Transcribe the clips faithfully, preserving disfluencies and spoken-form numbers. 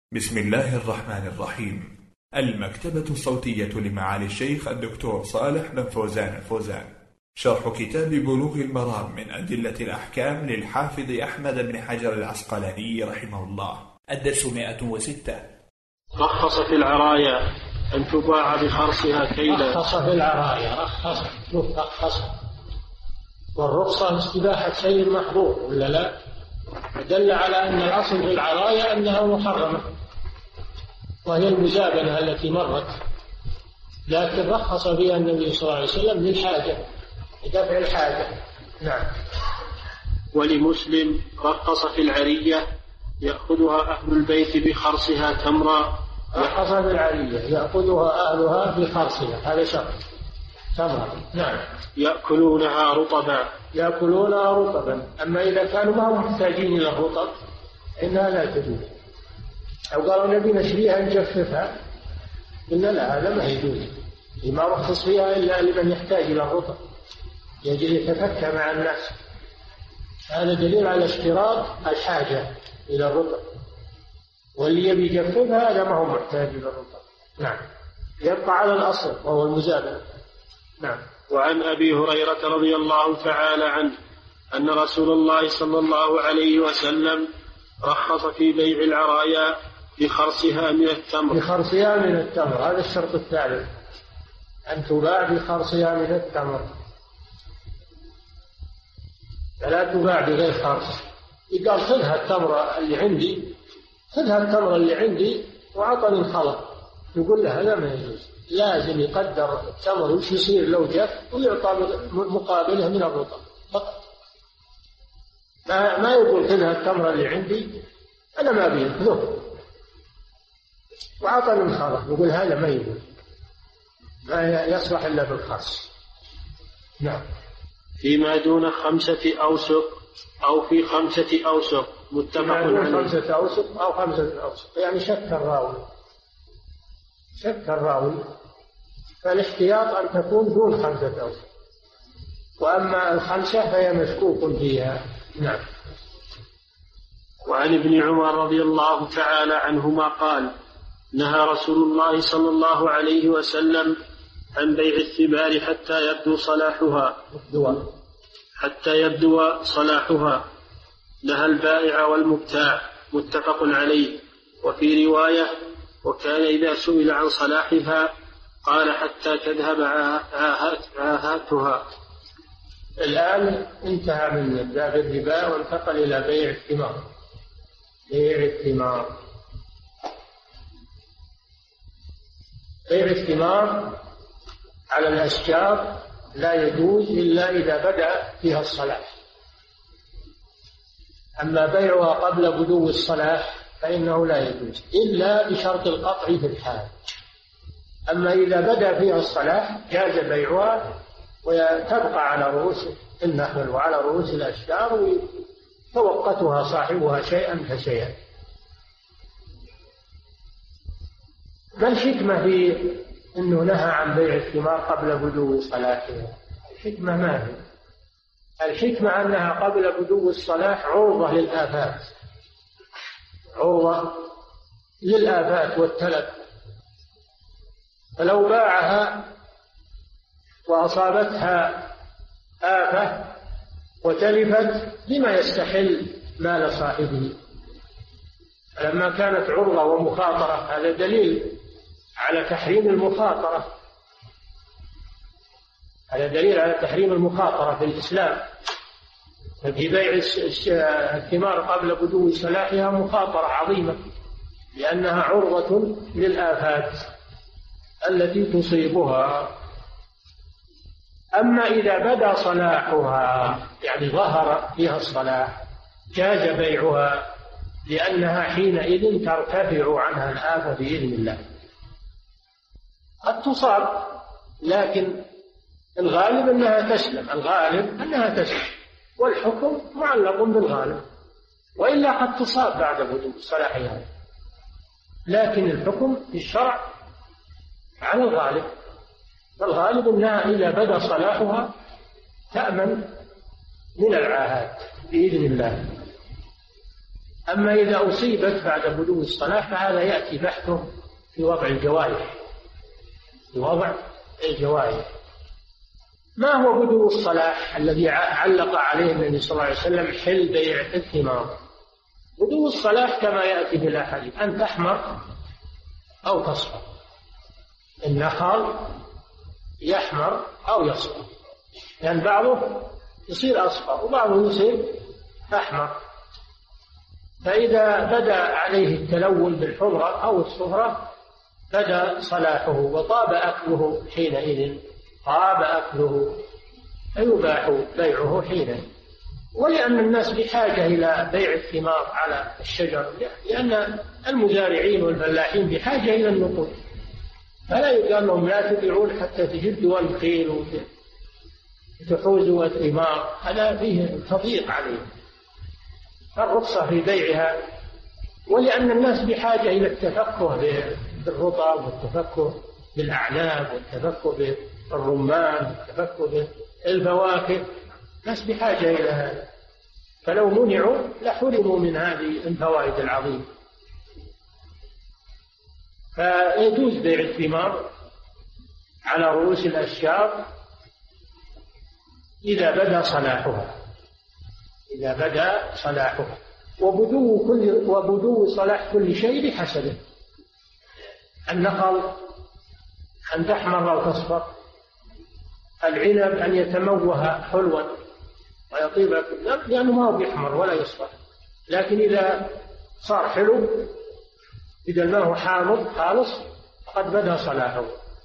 بسم الله الرحمن الرحيم. المكتبة الصوتية لمعالي الشيخ الدكتور صالح بن فوزان الفوزان، شرح كتاب بلوغ المرام من أدلة الأحكام للحافظ أحمد بن حجر العسقلاني رحمه الله. الدرس مئة وستة. رخص في العرايا أن تباع بخرصها كيلا. رخص في العرايا، رخص رخص والرخصة استباحة شيء محظور ولا لا؟ دل على أن الأصل في العرايا أنها محرمة، وهي المزابنة التي مرت، لكن رخص فيها النبي صلى الله عليه وسلم للحاجة، لدفع الحاجة. نعم. ولمسلم رخص في العرية يأخذها أهل البيت بخرصها تمرا. رخص في العرية يأخذها أهلها بخرصها، هذا شرط، تمرا. نعم. يأكلونها رطبا. يأكلونها رطبا. أما إذا كانوا ما هم محتاجين إلى الرطب إنها لا تجوز. أو قالوا نبي نشريها نجففها، قلنا لا، هذا ما يجوز، ما رخص فيها إلا لمن يحتاج إلى الرطب يجب يتفكى مع الناس. هذا دليل على اشتراط الحاجة إلى الرطب، واللي يبي يجففها هذا ما هو محتاج إلى الرطب. نعم. يبقى على الأصل وهو المزابنة. نعم. وعن أبي هريرة رضي الله تعالى عنه أن رسول الله صلى الله عليه وسلم رخص في بيع العرايا بخرصها من التمر. بخرصها من التمر، هذا الشرط الثالث، أن تباع بخرصها من التمر، فلا تباع بغير خرص. يقال خذها التمر اللي عندي، خذها التمر اللي عندي وعطني الخلط، يقول له هذا ما يجوز، لازم يقدر التمر وش يصير لو جف ويعطى مقابله من الرطب فقط. ما, ما يقول خذها التمر اللي عندي أنا ما أبيه، خذه وعطني الخلط، يقول هذا ما يجوز، ما يصلح إلا بالخرص. نعم. فيما دون خمسة أوسق أو في خمسة أوسق متفق عليه. خمسة أوسق أو خمسة أوسق، يعني شك الراوي، شك الراوي، فالاحتياط أن تكون دون خمسة أوسق، وأما الخمسة فهي مشكوك فيها. نعم. وعن ابن عمر رضي الله تعالى عنهما قال نهى رسول الله صلى الله عليه وسلم عن بيع الثمار حتى يبدو صلاحها حتى يبدو صلاحها نهى البائع والمبتاع، متفق عليه. وفي رواية وكان إذا سئل عن صلاحها قال حتى تذهب عاهاتها. الآن انتهى من باب الربا وانتقل إلى بيع الثمار. بيع الثمار بيع الثمار على الأشجار لا يجوز إلا إذا بدأ فيها الصلاح، أما بيعها قبل بدو الصلاح فإنه لا يجوز إلا بشرط القطع في الحال. أما إذا بدأ فيها الصلاح جاز بيعها وتبقى على رؤوس النخل وعلى رؤوس الأشجار ويتوقتها صاحبها شيئا فشيئا. ما الحكمة في أنه نهى عن بيع الثمار قبل بدو صلاحها؟ الحكمة ما هي؟ الحكمة أنها قبل بدو الصلاح عرضة للآفات، عرضة للآفات والتلف، فلو باعها وأصابتها آفة وتلفت لما يستحل مال صاحبه. لما كانت عرضة ومخاطرة هذا دليل على تحريم المخاطرة، هذا دليل على تحريم المخاطرة في الإسلام. ففي بيع الثمار قبل بدو صلاحها مخاطرة عظيمة لأنها عرضة للآفات التي تصيبها. أما إذا بدا صلاحها يعني ظهر فيها الصلاح جاز بيعها، لأنها حينئذ ترتفع عنها الآفة بإذن الله. قد تصاب لكن الغالب أنها تسلم، الغالب أنها تسلم، والحكم معلق بالغالب، وإلا قد تصاب بعد بدو صلاحها، لكن الحكم في الشرع على الغالب، فالغالب أنها إذا بدا صلاحها تأمن من العاهات بإذن الله. أما إذا أصيبت بعد بدو الصلاة فهذا يأتي بحثه في وضع الجوارح، في وضع الجوارح. ما هو بدو الصلاة الذي علق عليه النبي صلى الله عليه وسلم؟ حل بيع الثمار. بدو الصلاة كما يأتي في الأحاديث أن تحمر أو تصفر، النخل يحمر أو يصفر، لأن يعني بعضه يصير أصفر وبعضه يصير أحمر. فإذا بدأ عليه التلون بالحمرة أو الصفرة بدأ صلاحه وطاب أكله حينئذ، طاب أكله فيباح بيعه حينئذ. ولأن الناس بحاجة إلى بيع الثمار على الشجر، لأن المزارعين والفلاحين بحاجة إلى النقود، فلا يقال لهم لا تبيعون حتى تجدوا الخيل وتحوزوا الثمار، هذا فيه تضييق عليهم. الرخصة في بيعها، ولأن الناس بحاجة إلى التفقه بالرطب والتفقه بالأعناب والتفقه بالرمان والتفقه بالفواكه، الناس بحاجة إلى هذا، فلو منعوا لحرموا من هذه الفوائد العظيمة. فيجوز بيع الثمار على رؤوس الأشجار إذا بدا صلاحها، إذا بدا صلاحها، وبدو كل وبدو صلاح كل شيء بحسبه. النخل أن تحمر أو تصفر، العنب أن يتموه حلوا ويطيب لأنه ما هو بيحمر ولا يصفر، لكن إذا صار حلو إذا ما هو حامض خالص قد بدا صلاحه.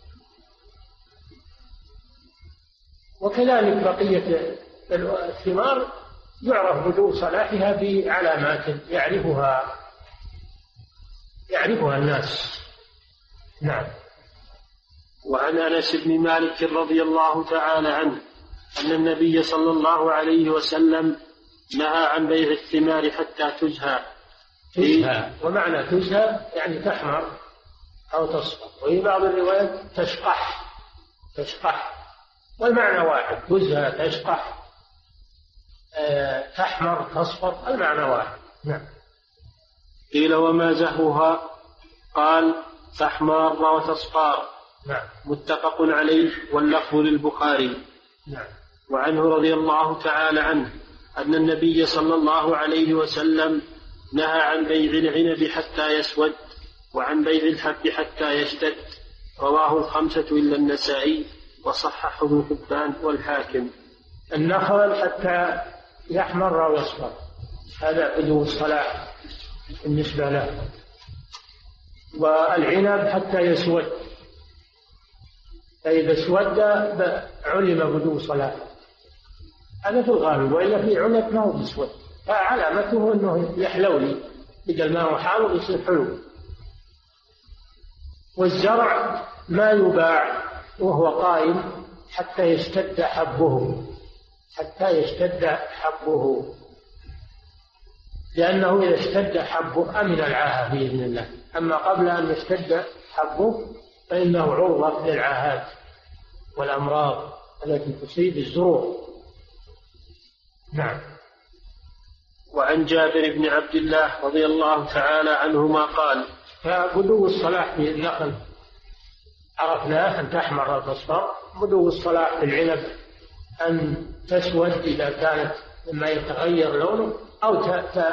وكذلك بقية الثمار يعرف بدو صلاحها بعلامات يعرفها يعرفها الناس. نعم. وعن أنس بن مالك رضي الله تعالى عنه أن النبي صلى الله عليه وسلم نهى عن بيع الثمار حتى تزهى. تزهى، ومعنى تزهى يعني تحمر أو تصفر، وفي بعض الروايات تشقح، تشقح، والمعنى واحد، تزهى تشقح أه، تحمر تصفر، المعنى واحد. نعم. قيل وما زهوها؟ قال تحمر وتصفار. نعم. متفق عليه واللفظ للبخاري. نعم. وعنه رضي الله تعالى عنه أن النبي صلى الله عليه وسلم نهى عن بيع العنب حتى يسود وعن بيع الحب حتى يشتد. رواه الخمسة إلا النسائي وصححه ابن حبان والحاكم. النخل حتى يحمر أو يصفر هذا بدو الصلاح بالنسبة له، والعنب حتى يسود، فإذا اسود علم بدو صلاح، هذا في الغالب، وإلا في عنب ما هو بيسود، فعلامته أنه يحلولي إذا الماء حامض يصير حلو. والزرع ما يباع وهو قائم حتى يشتد حبه، حتى يشتد حبه، لأنه إذا اشتد حبه أمن العاهة بإذن الله، أما قبل أن يشتد حبه فإنه عرضة للعاهات والأمراض التي تصيب الزروع. نعم. وعن جابر بن عبد الله رضي الله تعالى عنهما قال فبدو الصلاح في النخل عرفناه أن تحمر أو تصفر، بدو الصلاح في العنب أن تسود إذا كانت مما يتغير لونه، أو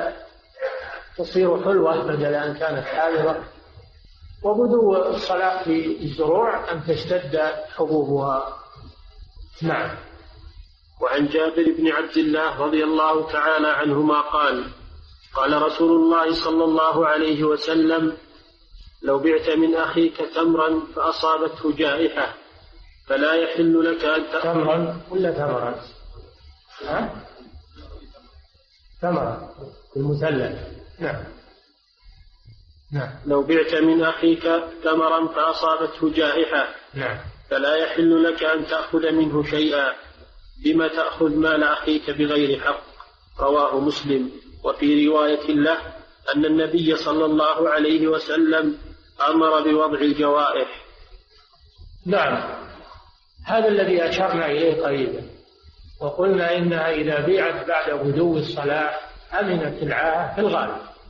تصير حلوة بدل أن كانت حامضة. وبدو الصلاح في الزروع أن تشتد حبوبها. نعم. وعن جابر بن عبد الله رضي الله تعالى عنهما قال قال رسول الله صلى الله عليه وسلم لو بعت من أخيك تمرا فأصابته جائحة فلا يحل لك أن تأخذ. تمرا ولا تمرا؟ ها؟ تمرا المثلث. نعم. نعم. لو بعت من أخيك تمرا فأصابته جائحة نعم. فلا يحل لك أن تأخذ منه شيئا، بما تأخذ مال أخيك بغير حق. رواه مسلم. وفي رواية له أن النبي صلى الله عليه وسلم أمر بوضع الجوائح. نعم، هذا الذي أشرنا إليه قريبا، وقلنا إنها إذا بيعت بعد بدو الصلاح أمنت العاهة في الغالب،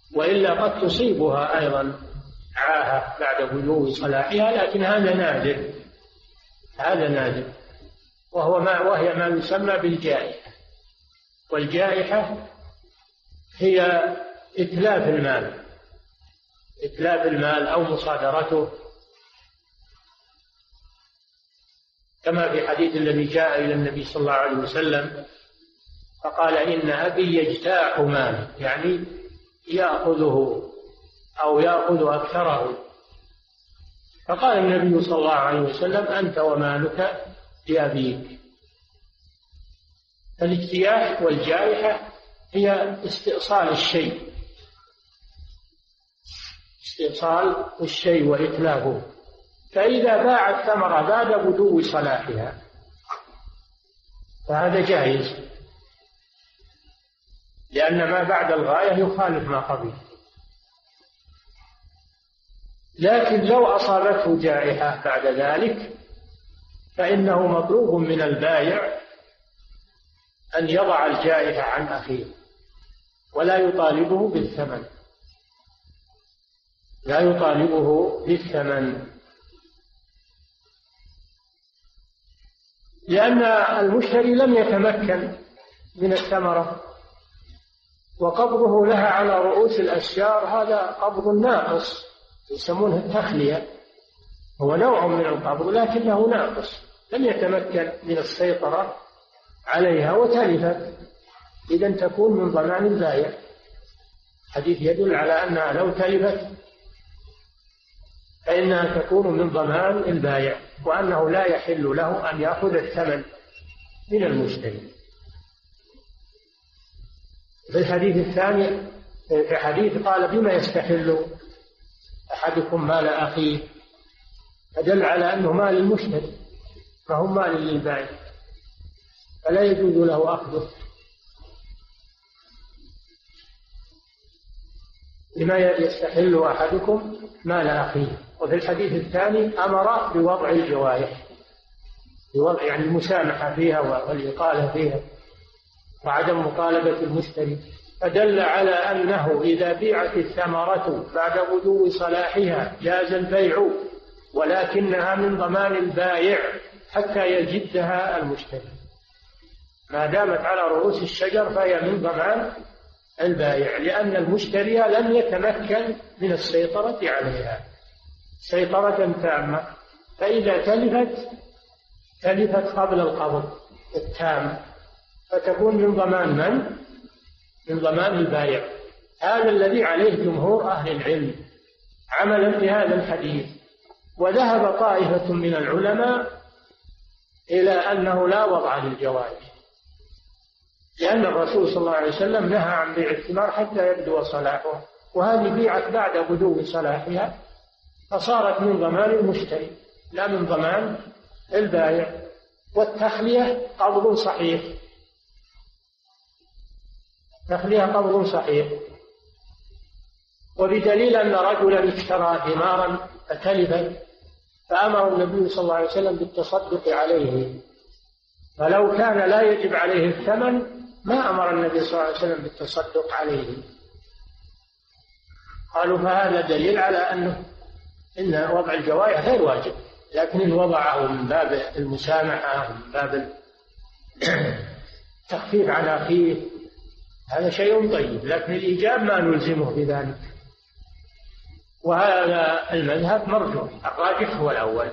وإلا قد تصيبها أيضا عاهة بعد بدو صلاحها، لكن هذا نادر، هذا نادر، وهو ما وهي ما يسمى بالجائحة. والجائحة هي إتلاف المال، إتلاف المال أو مصادرته، كما في حديث الذي جاء إلى النبي صلى الله عليه وسلم فقال إن أبي يجتاح مالي، يعني يأخذه أو يأخذ أكثره. فقال النبي صلى الله عليه وسلم أنت ومالك لأبيك. الاجتياح والجائحة هي استئصال الشيء، استئصال الشيء وإتلافه. فإذا باع الثمرة بعد بدو صلاحها فهذا جائز، لأن ما بعد الغاية يخالف ما قبل. لكن لو أصابته جائحة بعد ذلك فإنه مطلوب من البائع أن يضع الجائحة عن أخيه ولا يطالبه بالثمن، لا يطالبه بالثمن، لأن المشتري لم يتمكن من الثمرة، وقبضه لها على رؤوس الأشجار هذا قبض ناقص، يسمونه التخلية، هو نوع من القبض لكنه ناقص، لم يتمكن من السيطرة عليها وتلفت، إذن تكون من ضمان البائع. الحديث يدل على أنها لو تلفت فإنها تكون من ضمان البائع، وأنه لا يحل له أن يأخذ الثمن من المشتري. في الحديث الثاني في حديث قال بما يستحل أحدكم مال أخيه، فدل على أنه مال المشتري فهو مال للبائع، فلا يجوز له أخذه. بما يستحل أحدكم مال أخيه. وفي الحديث الثاني أمر بوضع الجوائح، بوضع يعني المسامحة فيها والإقالة فيها وعدم مطالبة المشتري، فدل على أنه إذا بيعت الثمرة بعد بدو صلاحها جاز البيع، ولكنها من ضمان البائع حتى يجدها المشتري. ما دامت على رؤوس الشجر فهي من ضمان البائع، لأن المشتري لم يتمكن من السيطرة عليها سيطرة تامة، فإذا تلفت تلفت قبل القبض التام، فتكون من ضمان من؟ من ضمان البائع. هذا الذي عليه جمهور أهل العلم عملا بهذا الحديث. وذهب طائفة من العلماء إلى أنه لا وضع للجوائز، لأن الرسول صلى الله عليه وسلم نهى عن بيع الثمار حتى يبدو صلاحها، وهذه بيعت بعد بدو صلاحها فصارت من ضمان المشتري لا من ضمان البائع. والتخلية قبض صحيح، تخلية قبض صحيح. وبدليل أن رجلا اشترى ثمارا فتلفت فأمر النبي صلى الله عليه وسلم بالتصدق عليه، فلو كان لا يجب عليه الثمن ما أمر النبي صلى الله عليه وسلم بالتصدق عليه. قالوا فهذا دليل على أنه إن وضع الجوائح غير واجب، لكن إن وضعه من باب المسامحة من باب التخفيف على أخيه هذا شيء طيب، لكن الإيجاب ما نلزمه بذلك. وهذا المذهب مرجوح، الراجح هو الأول،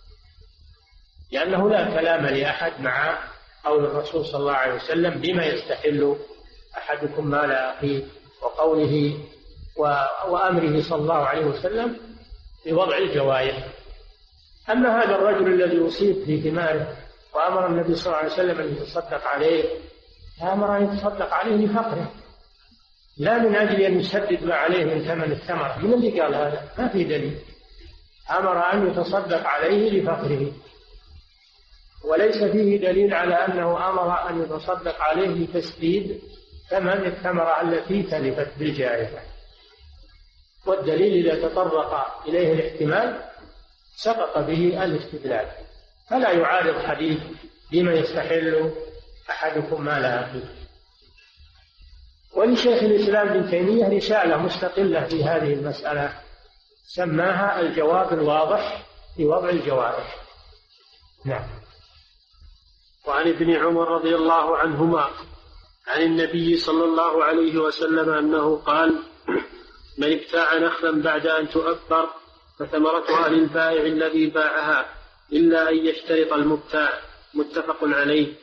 لأنه لا كلام لأحد مع قول الرسول صلى الله عليه وسلم بما يستحل أحدكم مال أخيه، وقوله وأمره صلى الله عليه وسلم بوضع الجوائح. أما هذا الرجل الذي أصيب في ثماره وأمر النبي صلى الله عليه وسلم أن يتصدق عليه، أمر أن يتصدق عليه لفقره، لا من أجل أن يسدد ما عليه من ثمن الثمرة. من اللي قال هذا؟ ما في دليل. أمر أن يتصدق عليه لفقره، وليس فيه دليل على أنه أمر أن يتصدق عليه لتسديد ثمن الثمرة التي تلفت بالجائحة. والدليل إذا تطرق إليه الاحتمال سقط به الاستدلال، فلا يعارض حديث بما يستحل أحدكم مال أخيه. ولشيخ الإسلام ابن تيمية رسالة مستقلة في هذه المسألة سماها الجواب الواضح في وضع الجوارح. نعم. وعن ابن عمر رضي الله عنهما عن النبي صلى الله عليه وسلم أنه قال: من ابتاع نخلا بعد أن تؤبر فثمرتها للبائع الذي باعها إلا أن يشترط المبتاع. متفق عليه.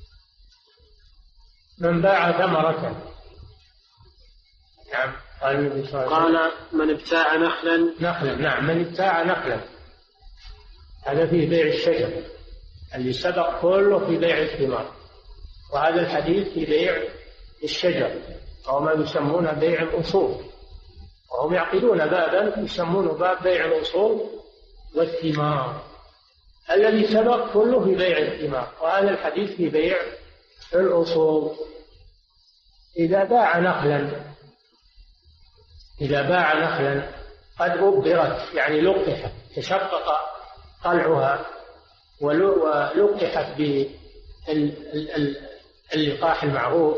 من باع ثمرة. نعم. قال: من ابتاع نخلا. نخلا. نعم. من ابتاع نخلا هذا فيه بيع الشجر اللي سبق كله في بيع الثمار، وهذا الحديث في بيع الشجر أو ما يسمونه بيع الأصول، وهم يعقدون بابا يسمونه باب بيع الأصول والثمار. الذي سبق كله في بيع الثمار، وهذا الحديث في بيع الأصول. إذا باع نخلا إذا باع نخلا قد أبرت يعني لقحت، تشقق طلعها ولقحت باللقاح المعروف،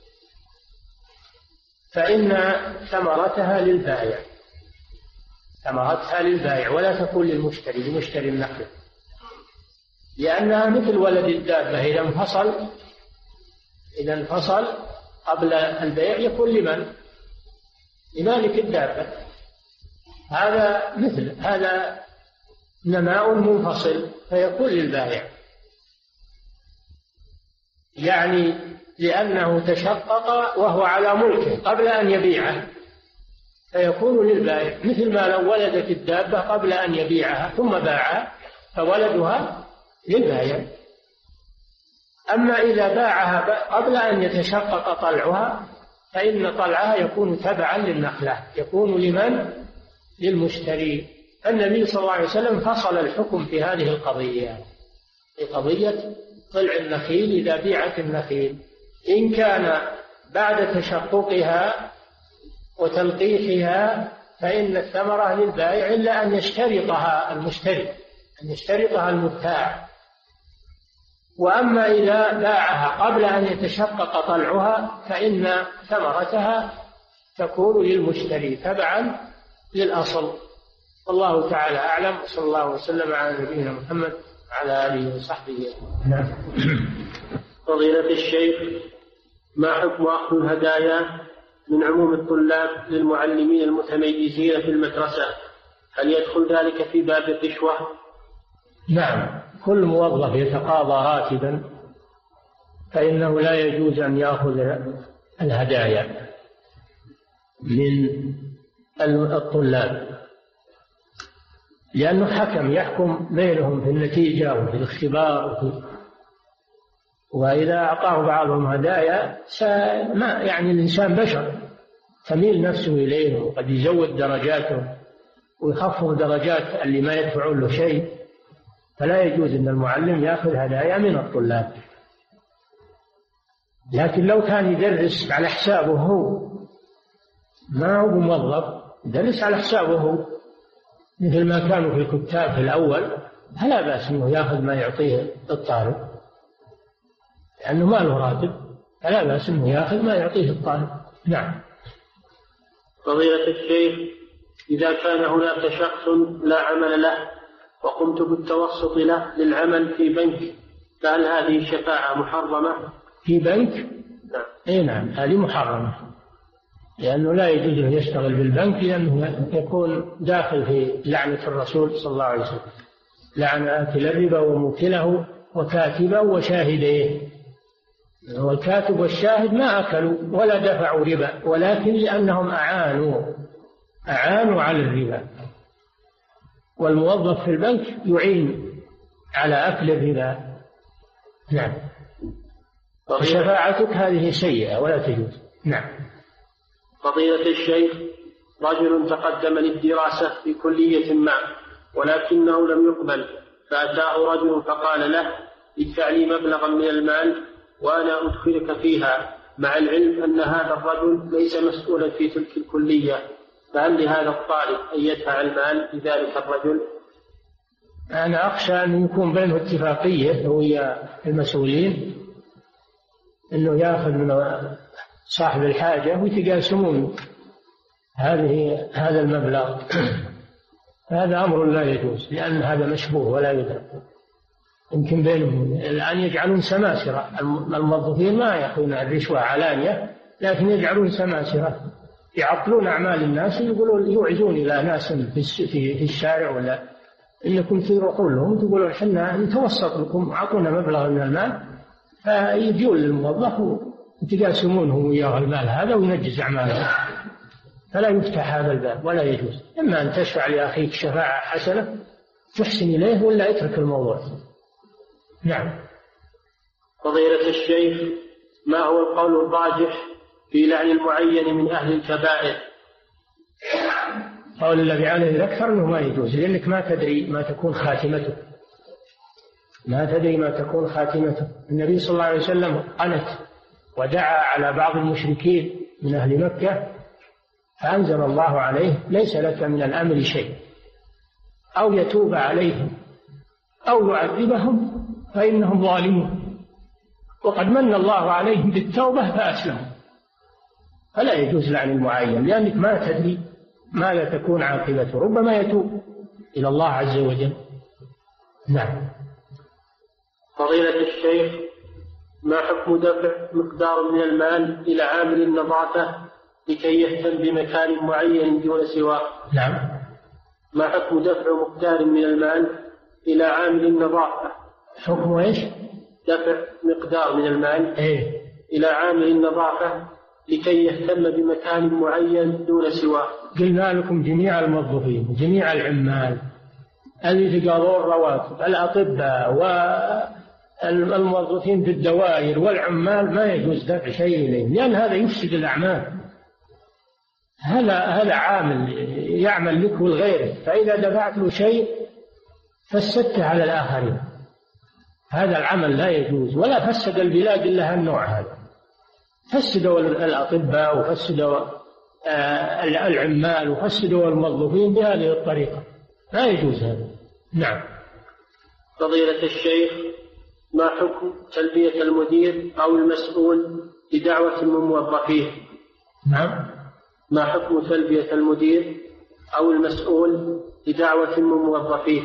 فإن ثمرتها للبائع ثمرتها للبائع ولا تكون للمشتري لمشتري النخل، لأنها مثل ولد الدابة إذا انفصل إذا انفصل قبل البيع يكون لمن؟ لمالك الدابة. هذا مثل هذا نماء منفصل فيكون للبائع، يعني لأنه تشقق وهو على ملكه قبل أن يبيعه فيكون للبائع، مثل ما لو ولدت الدابة قبل أن يبيعها ثم باعها فولدها للبائع. أما إذا باعها قبل أن يتشقق طلعها فإن طلعها يكون تبعا للنخلة، يكون لمن؟ للمشتري. النبي صلى الله عليه وسلم فصل الحكم في هذه القضية، في قضية طلع النخيل إذا بيعت النخيل، إن كان بعد تشققها وتلقيحها فإن الثمرة للبائع إلا أن يشترطها المشتري أن يشترطها المبتاع. وأما إذا باعها قبل أن يتشقق طلعها فإن ثمرتها تكون للمشتري تبعا للأصل. والله تعالى أعلم، وصلى الله وسلم على نبينا محمد وعلى آله وصحبه. نعم. فضيلة الشيخ، ما حكم أخذ الهدايا من عموم الطلاب للمعلمين المتميزين في المدرسة؟ هل يدخل ذلك في باب الرشوة؟ نعم، كل موظف يتقاضى راتبا فإنه لا يجوز أن يأخذ الهدايا من الطلاب، لأنه حكم يحكم بينهم في النتيجة وفي الاختبار وفي وإذا أعطاه بعضهم هدايا ما يعني الإنسان بشر تميل نفسه إليه وقد يزود درجاته ويخفض درجات اللي ما يدفعون له شيء، فلا يجوز أن المعلم يأخذ هدايا من الطلاب. لكن لو كان يدرس على حسابه هو ما هو موظف، يدرس على حسابه هو مثل ما كانوا في الكتاب في الأول، فلا بأس أنه يأخذ ما يعطيه الطالب لأنه ما له راتب، فلا بأس أنه يأخذ ما يعطيه الطالب. نعم. فضيلة الشيخ، إذا كان هناك شخص لا عمل له وقمت بالتوسط له للعمل في بنك، فهل هذه الشفاعة محرمة؟ في بنك؟ نعم. إيه نعم، هذه محرمة، لأنه لا يجوز أن يشتغل بالبنك لأنه يكون داخل في لعنة الرسول صلى الله عليه وسلم، لعن آكل الربا وموكله وكاتبه وشاهديه. والكاتب والشاهد ما أكلوا ولا دفعوا ربا، ولكن لأنهم أعانوا أعانوا على الربا، والموظف في البنك يعين على أكل الربا. نعم. وشفاعتك هذه سيئة ولا تجوز. نعم. فضيلة الشيخ، رجل تقدم للدراسة في كلية ما ولكنه لم يقبل، فأتاه رجل فقال له: ادفع لي مبلغا من المال وأنا أدخلك فيها، مع العلم أن هذا الرجل ليس مسؤولا في تلك الكلية، فهل لهذا الطالب أن يدفع المال لذلك الرجل؟ أنا أخشى أن يكون بينه اتفاقية ويا المسؤولين أنه يأخذ من صاحب الحاجة ويتقاسمون هذه هذا المبلغ. هذا أمر لا يجوز، لأن هذا مشبوه ولا يدرك. يمكن بينهم الآن يجعلون سماسرة، الموظفين ما يأخذون الرشوة علانية، لكن يجعلون سماسرة يعطلون أعمال الناس، يقولون يوعزون إلى ناس في الشارع ولا إنكم تروحون لهم تقولون حنا نتوسط لكم، أعطونا مبلغ من المال، فيجون للموظف وتقاسمونه وياه المال هذا وينجز أعماله. فلا يفتح هذا الباب ولا يجوز. إما أن تشفع لأخيك شفاعة حسنة تحسن إليه، ولا اترك الموضوع. نعم. فضيلة الشيخ، ما هو القول الراجح في لعن المعين من أهل الكبائر؟ قول الذي عليه الأكثر أنه ما يجوز، لأنك ما تدري ما تكون خاتمته، ما تدري ما تكون خاتمته. النبي صلى الله عليه وسلم قنت ودعا على بعض المشركين من أهل مكة، فأنزل الله عليه: ليس لك من الأمر شيء، أو يتوب عليهم أو يعذبهم فإنهم ظالمون، وقد من الله عليهم بالتوبة فأسلموا. فلا يجوز لعن المعين، لأنك ما تدري ماذا تكون عاقبته، ربما يتوب إلى الله عز وجل. نعم. فضيلة الشيخ، ما حكم دفع مقدار من المال إلى عامل النظافة لكي يهتم بمكان معين دون سواه؟ نعم. ما حكم دفع مقدار من المال إلى عامل النظافة؟ حكم إيش؟ دفع مقدار من المال إيه؟ إلى عامل النظافة لكي يهتم بمكان معين دون سواه. قلنا لكم جميع الموظفين جميع العمال اللي يتقاضون رواتب، الأطباء والموظفين في الدوائر والعمال، ما يجوز دفع شيء إليهم، لأن هذا يفسد الأعمال. هذا هذا عامل يعمل لك ولغيرك، فإذا دفعت له شيء فسدته على الآخرين. هذا العمل لا يجوز، ولا فسد البلاد إلا هالنوع هذا. فسدوا الأطباء وفسدوا العمال وفسدوا الموظفين بهذه الطريقة، لا يجوز هذا. نعم. فضيلة الشيخ، ما حكم تلبية المدير أو المسؤول لدعوة من موظفيه؟ نعم. ما حكم تلبية المدير أو المسؤول لدعوة من موظفيه؟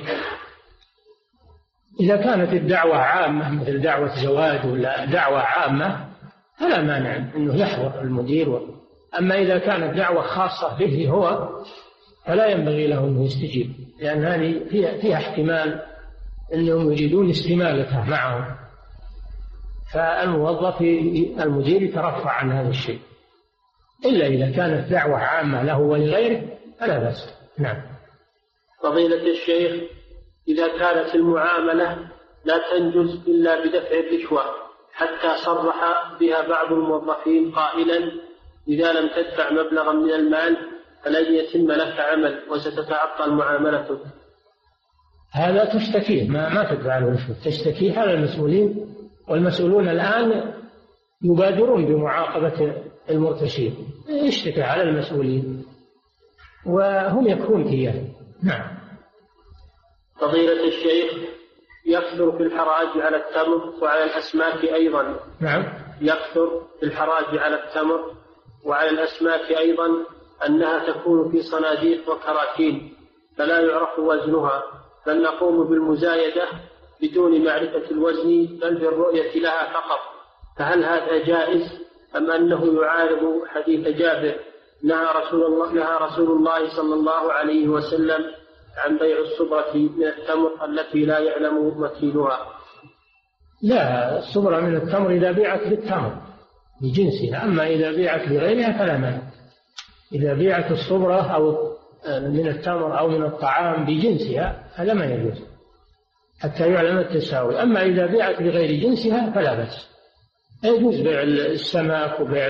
إذا كانت الدعوة عامة مثل دعوة زواج ولا دعوة عامة فلا مانع أنه يحضر المدير و... أما إذا كانت دعوة خاصة به هو فلا ينبغي له أنه يستجيب، لأن هذه فيها, فيها احتمال أنهم يريدون استمالته معهم، فالموظف المدير يترفع عن هذا الشيء، إلا إذا كانت دعوة عامة له ولغيره فلا بأس. نعم. فضيلة الشيخ، إذا كانت المعاملة لا تنجز إلا بدفع الرشوة، حتى صرح بها بعض الموظفين قائلا: إذا لم تدفع مبلغا من المال فلن يتم لك عمل وستتعطل معاملتك، هذا تشتكيه، ما, ما تدفع له رشوة، تشتكيه على المسؤولين، والمسؤولون الآن يبادرون بمعاقبة المرتشين، يشتكي على المسؤولين وهم يكفون إياه. نعم. فضيلة الشيخ، يكثر في الحراج على التمر وعلى الأسماك أيضا. نعم. يكثر في الحراج على التمر وعلى الأسماك أيضا أنها تكون في صناديق وكراتين فلا يعرف وزنها، بل نقوم بالمزايدة بدون معرفة الوزن بل بالرؤية لها فقط، فهل هذا جائز أم أنه يعارض حديث جابر: نهى رسول الله, نهى رسول الله صلى الله عليه وسلم عن بيع الصبرة من التمر التي لا يعلم مكيلها؟ لا، الصبرة من التمر إذا بيعت للتمر بجنسها، أما إذا بيعت لغيرها فلا مانع. إذا بيعت الصبرة أو من التمر أو من الطعام بجنسها هذا ما يجوز حتى يعلم التساوي، أما إذا بيعت لغير جنسها فلا بأس. يجوز بيع السمك وبيع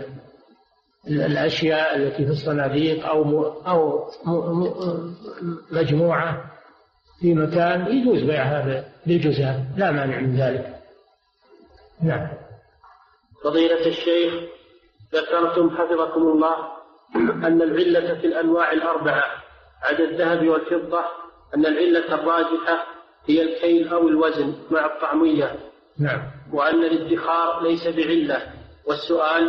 الأشياء التي في الصناديق أو أو مجموعة في مكان، يجوز بيع هذا بالجزاء، لا مانع من ذلك. نعم. فضيلة الشيخ، ذكرتم حفظكم الله أن العلة في الأنواع الأربعة عدا الذهب والفضة أن العلة الراجحة هي الكيل أو الوزن مع الطعمية. نعم. وأن الادخار ليس بعلة، والسؤال: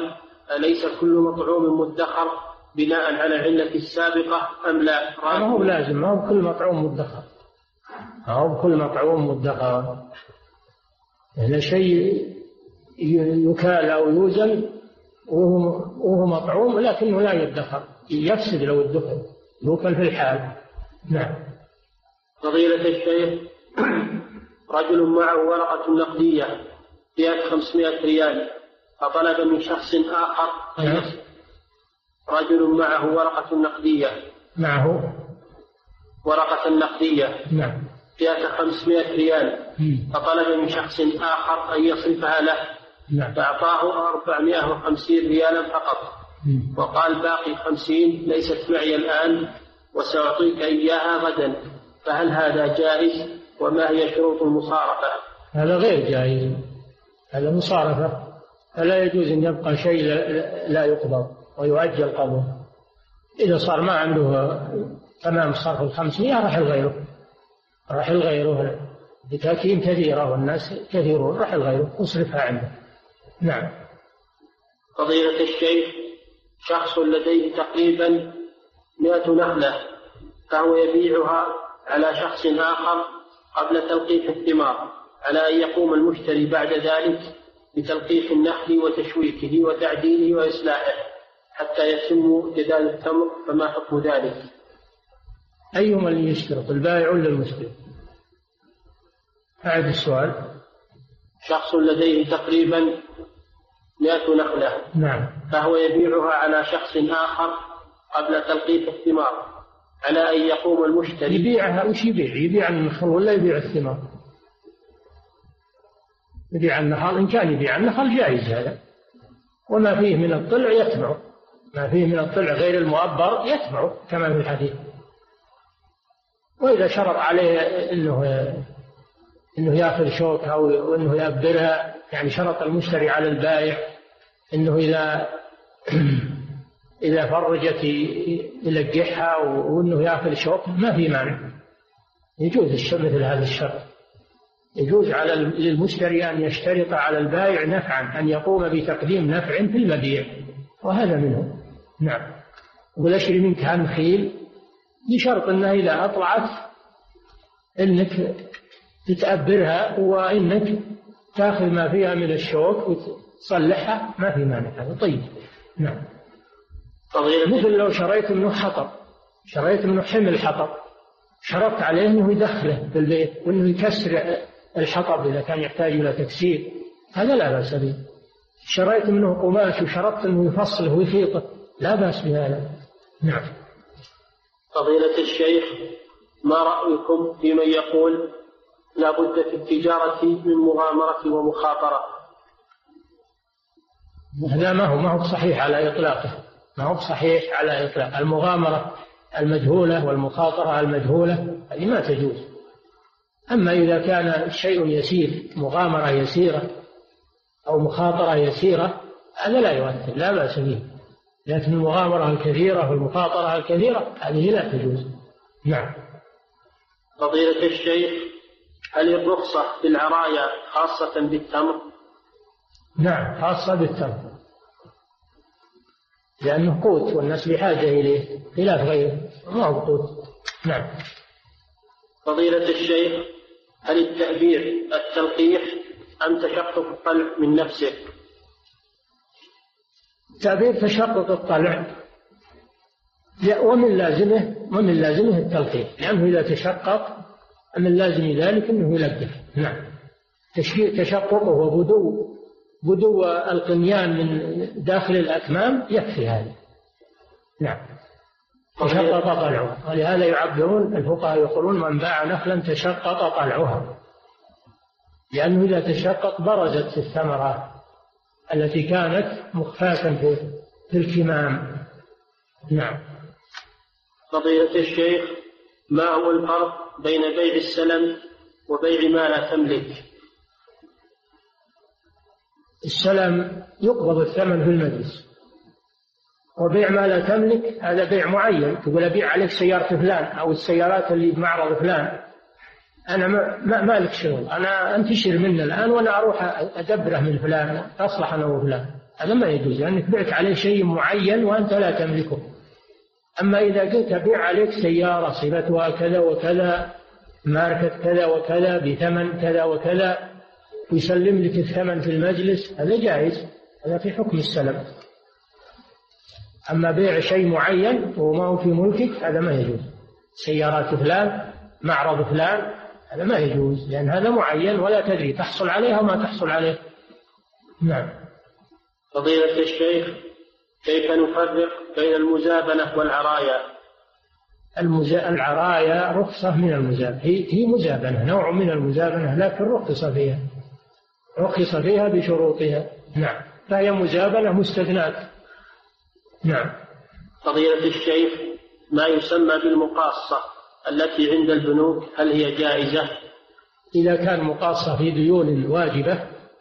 أليس كل مطعوم مدخر بناء على العلة السابقة أم لا؟ ما هو لازم، ما هو كل مطعوم مدخر، ما هو كل مطعوم مدخر. هذا شيء يكال أو يوزن وهو مطعوم لكنه لا يدخر، يفسد لو الدخل يوكل في الحال. نعم. فضيلة الشيخ، رجل معه ورقة نقدية فيها خمسمائة ريال فطلب من شخص آخر نعم. رجل معه ورقة نقدية معه ورقة نقدية نعم فيها خمسمائة ريال فطلب من شخص آخر أن يصرفها له نعم. فأعطاه أربعمائة وخمسين ريالا فقط مم. وقال باقي خمسين ليست معي الآن وسأعطيك إياها غدا، فهل هذا جائز؟ وما هي شروط المصارفة؟ هذا غير جائز، هذا مصارفة، فلا يجوز أن يبقى شيء لا يقبض ويؤجل قبضه. إذا صار ما عنده تمام صرف الخمسمائة رحل غيره، رحل غيره بتأكيد كثيرة والناس كثيرون، رحل غيره اصرفها عنده. نعم. فضيلة الشيخ، شخص لديه تقريبا مئة نخلة فهو يبيعها على شخص آخر قبل تلقيح الثمار، على أن يقوم المشتري بعد ذلك بتلقيح النخل وتشويكه وتعديله وإصلاحه حتى يتم جدال التمر، فما حكم ذلك؟ أيهما اللي يشترط، البائع ولا المشتري؟ أعد السؤال. شخص لديه تقريبا مئة نخلة نعم. فهو يبيعها على شخص آخر قبل تلقيح الثمار، على أن يقوم المشتري. يبيعها وش يبيع؟ يبيع النخل ولا يبيع الثمار؟ يبيع النخل، إن كان يبيع النخل جائز هذا، وما فيه من الطلع يتبعه، ما فيه من الطلع غير المؤبر يتبعه كما في الحديث. وإذا شرط عليه إنه إنه يأخذ شوك أو إنه يأبرها، يعني شرط المشتري على البائع إنه إذا إذا فرجت يلقحها وإنه يأخذ شوك، ما في مانع، يجوز مثل هذا الشرط. يجوز على للمشتري أن يشترط على البائع نفعا، أن يقوم بتقديم نفع في المبيع، وهذا منه. نعم. يقول أشتري منك هالنخيل بشرط أنها إذا أطلعت أنك تتأبرها وإنك تأخذ ما فيها من الشوك وتصلحها، ما في مانع، هذا طيب. نعم. مثل لو شريت منه حطب، شريت منه حمل حطب، شرطت عليه أنه يدخله في البيت وأنه يكسر الحطب إذا كان يحتاج إلى تكسير، هذا لا بأس به. شريت منه قماش وشرطت أنه يفصله ويخيطه، لا بأس بهذا. نعم. فضيلة الشيخ، ما رأيكم في من يقول لا بد في التجارة من مغامرة ومخاطرة؟ هذا ما هو ما هو صحيح على إطلاقه، ما هو صحيح على إطلاق. المغامرة المجهولة والمخاطرة المجهولة هذه ما تجوز. أما إذا كان شيء يسير، مغامرة يسيرة أو مخاطرة يسيرة، هذا لا يؤثر، لا بأس به. لكن المغامرة الكثيرة والمخاطرة الكثيرة هذه لا تجوز. نعم. فضيلة الشيخ، هل الرخصة في العرايا خاصة بالتمر؟ نعم، خاصة بالتمر، لأنه قوت والناس بحاجة إليه خلاف غيره، ما هو قوت. نعم. فضيلة الشيخ، هل التأبير التلقيح أم تشقق الطلع من نفسه؟ التأبير تشقق الطلع، ومن لازمه ومن لازمه التلقيح، لأنه إذا تشقق من لازم ذلك أنه يلقح. نعم. تشققه وبدو بدو القنيان من داخل الأكمام يكفي هذا. نعم. تشقق طلعها، ولهذا يعبرون الفقهاء يقولون من باع نخلا تشقق طلعها، لأنه إذا تشقق برزت الثمرة التي كانت مخفاة في الكمام. نعم. فضيلة الشيخ، ما هو الفرق بين بيع السلم وبيع ما لا تملك؟ السلم يقبض الثمن في المجلس، وبيع ما لا تملك هذا بيع معين، تقول أبيع عليك سيارة فلان أو السيارات اللي بمعرض فلان، أنا ما مالك شغل، أنا أنتشر منه الآن وأنا أروح أدبره من فلان، أصلح أنا وفلان، هذا ما يجوز، لأنك بعت عليه شيء معين وأنت لا تملكه. أما إذا قلت أبيع عليك سيارة صفتها كذا وكذا، ماركة كذا وكذا، بثمن كذا وكذا، ويسلم لك الثمن في المجلس، هذا جائز، هذا في حكم السلم. أما بيع شيء معين وما هو في ملكك هذا ما يجوز. سيارات فلان، معرض فلان، هذا ما يجوز، لأن هذا معين ولا تدري تحصل عليه أو ما تحصل عليه. نعم. فضيلة الشيخ، كيف نفرق بين المزابنة والعرايا؟ المزا... العرايا رخصة من المزابنة، هي... هي مزابنة، نوع من المزابنة، لكن رخص فيها رخص فيها بشروطها. نعم، فهي مزابنة مستثنات. نعم. فضيلة الشيخ، ما يسمى بالمقاصة التي عند البنوك هل هي جائزة؟ إذا كان مقاصة في ديون واجبة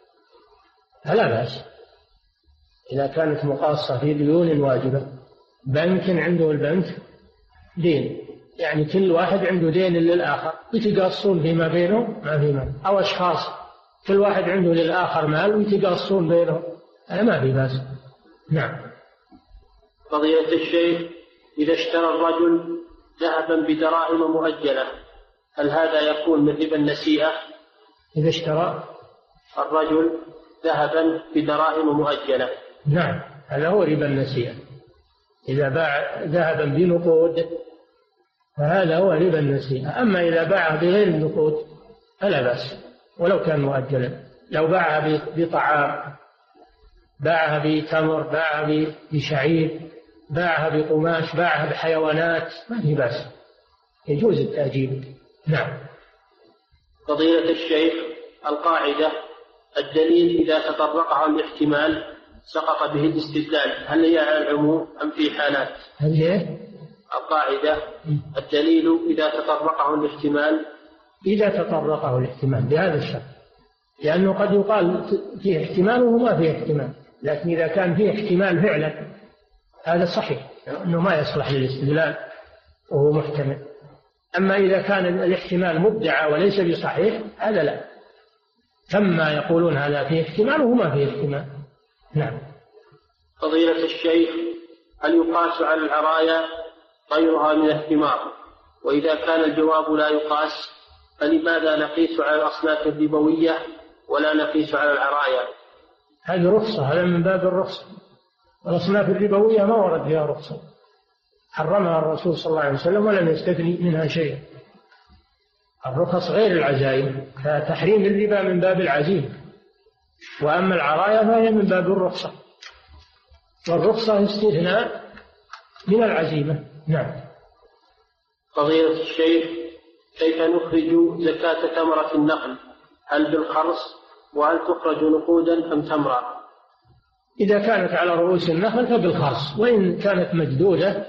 فلا بأس. إذا كانت مقاصة في ديون واجبة، بنك عنده البنك دين، يعني كل واحد عنده دين للآخر، يتقاصون فيما بينهم ما في مال، أو أشخاص كل واحد عنده للآخر مال ويتقاصون بينهم، هذا ما في بأس. نعم. فضيلة الشيخ، إذا اشترى الرجل ذهبا بدراهم مؤجلة هل هذا يكون من ربا النسيئة؟ إذا اشترى الرجل ذهبا بدراهم مؤجلة، نعم، هذا هو ربا النسيئة. إذا باع ذهبا بنقود فهذا هو ربا النسيئة. أما إذا باعه بغير النقود فلا بأس ولو كان مؤجلا. لو باعها بطعام، باعها بتمر، باعها بشعير، باعها بقماش، باعها بحيوانات، ما في بأس، يجوز التأجيل. نعم. فضيلة الشيخ، القاعدة الدليل إذا تطرقه الاحتمال سقط به الاستدلال، هل هي على العموم أم في حالات؟ هل هي؟ القاعدة الدليل إذا تطرقه الاحتمال، إذا تطرقه الاحتمال بهذا الشرط، لأنه قد يقال فيه احتمال وما فيه احتمال، لكن إذا كان فيه احتمال فعلا هذا صحيح أنه ما يصلح للاستدلال وهو محتمل. أما إذا كان الاحتمال مدعى وليس بصحيح هذا لا، ثم يقولون هذا فيه احتمال وما فيه احتمال. نعم. فضيلة الشيخ، هل يقاس على العرايا غيرها من الثمار؟ وإذا كان الجواب لا يقاس فلماذا نقيس على الأصناف الربوية ولا نقيس على العرايا؟ هذه رخصة، هذا من باب الرخصة. الأصناف الربوية ما ورد فيها رخصة، حرمها الرسول صلى الله عليه وسلم ولم يستثني منها شيئا. الرخص غير العزائم، فتحريم الربا من باب العزيمة، وأما العرايا فهي من باب الرخصة، والرخصة استثناء من العزيمة. نعم. فضيلة الشيخ، كيف نخرج زكاة ثمرة النخل؟ هل بالخرص؟ وهل تخرج نقودا أم تمرا؟ إذا كانت على رؤوس النخل فبالخرص، وإن كانت مجدودة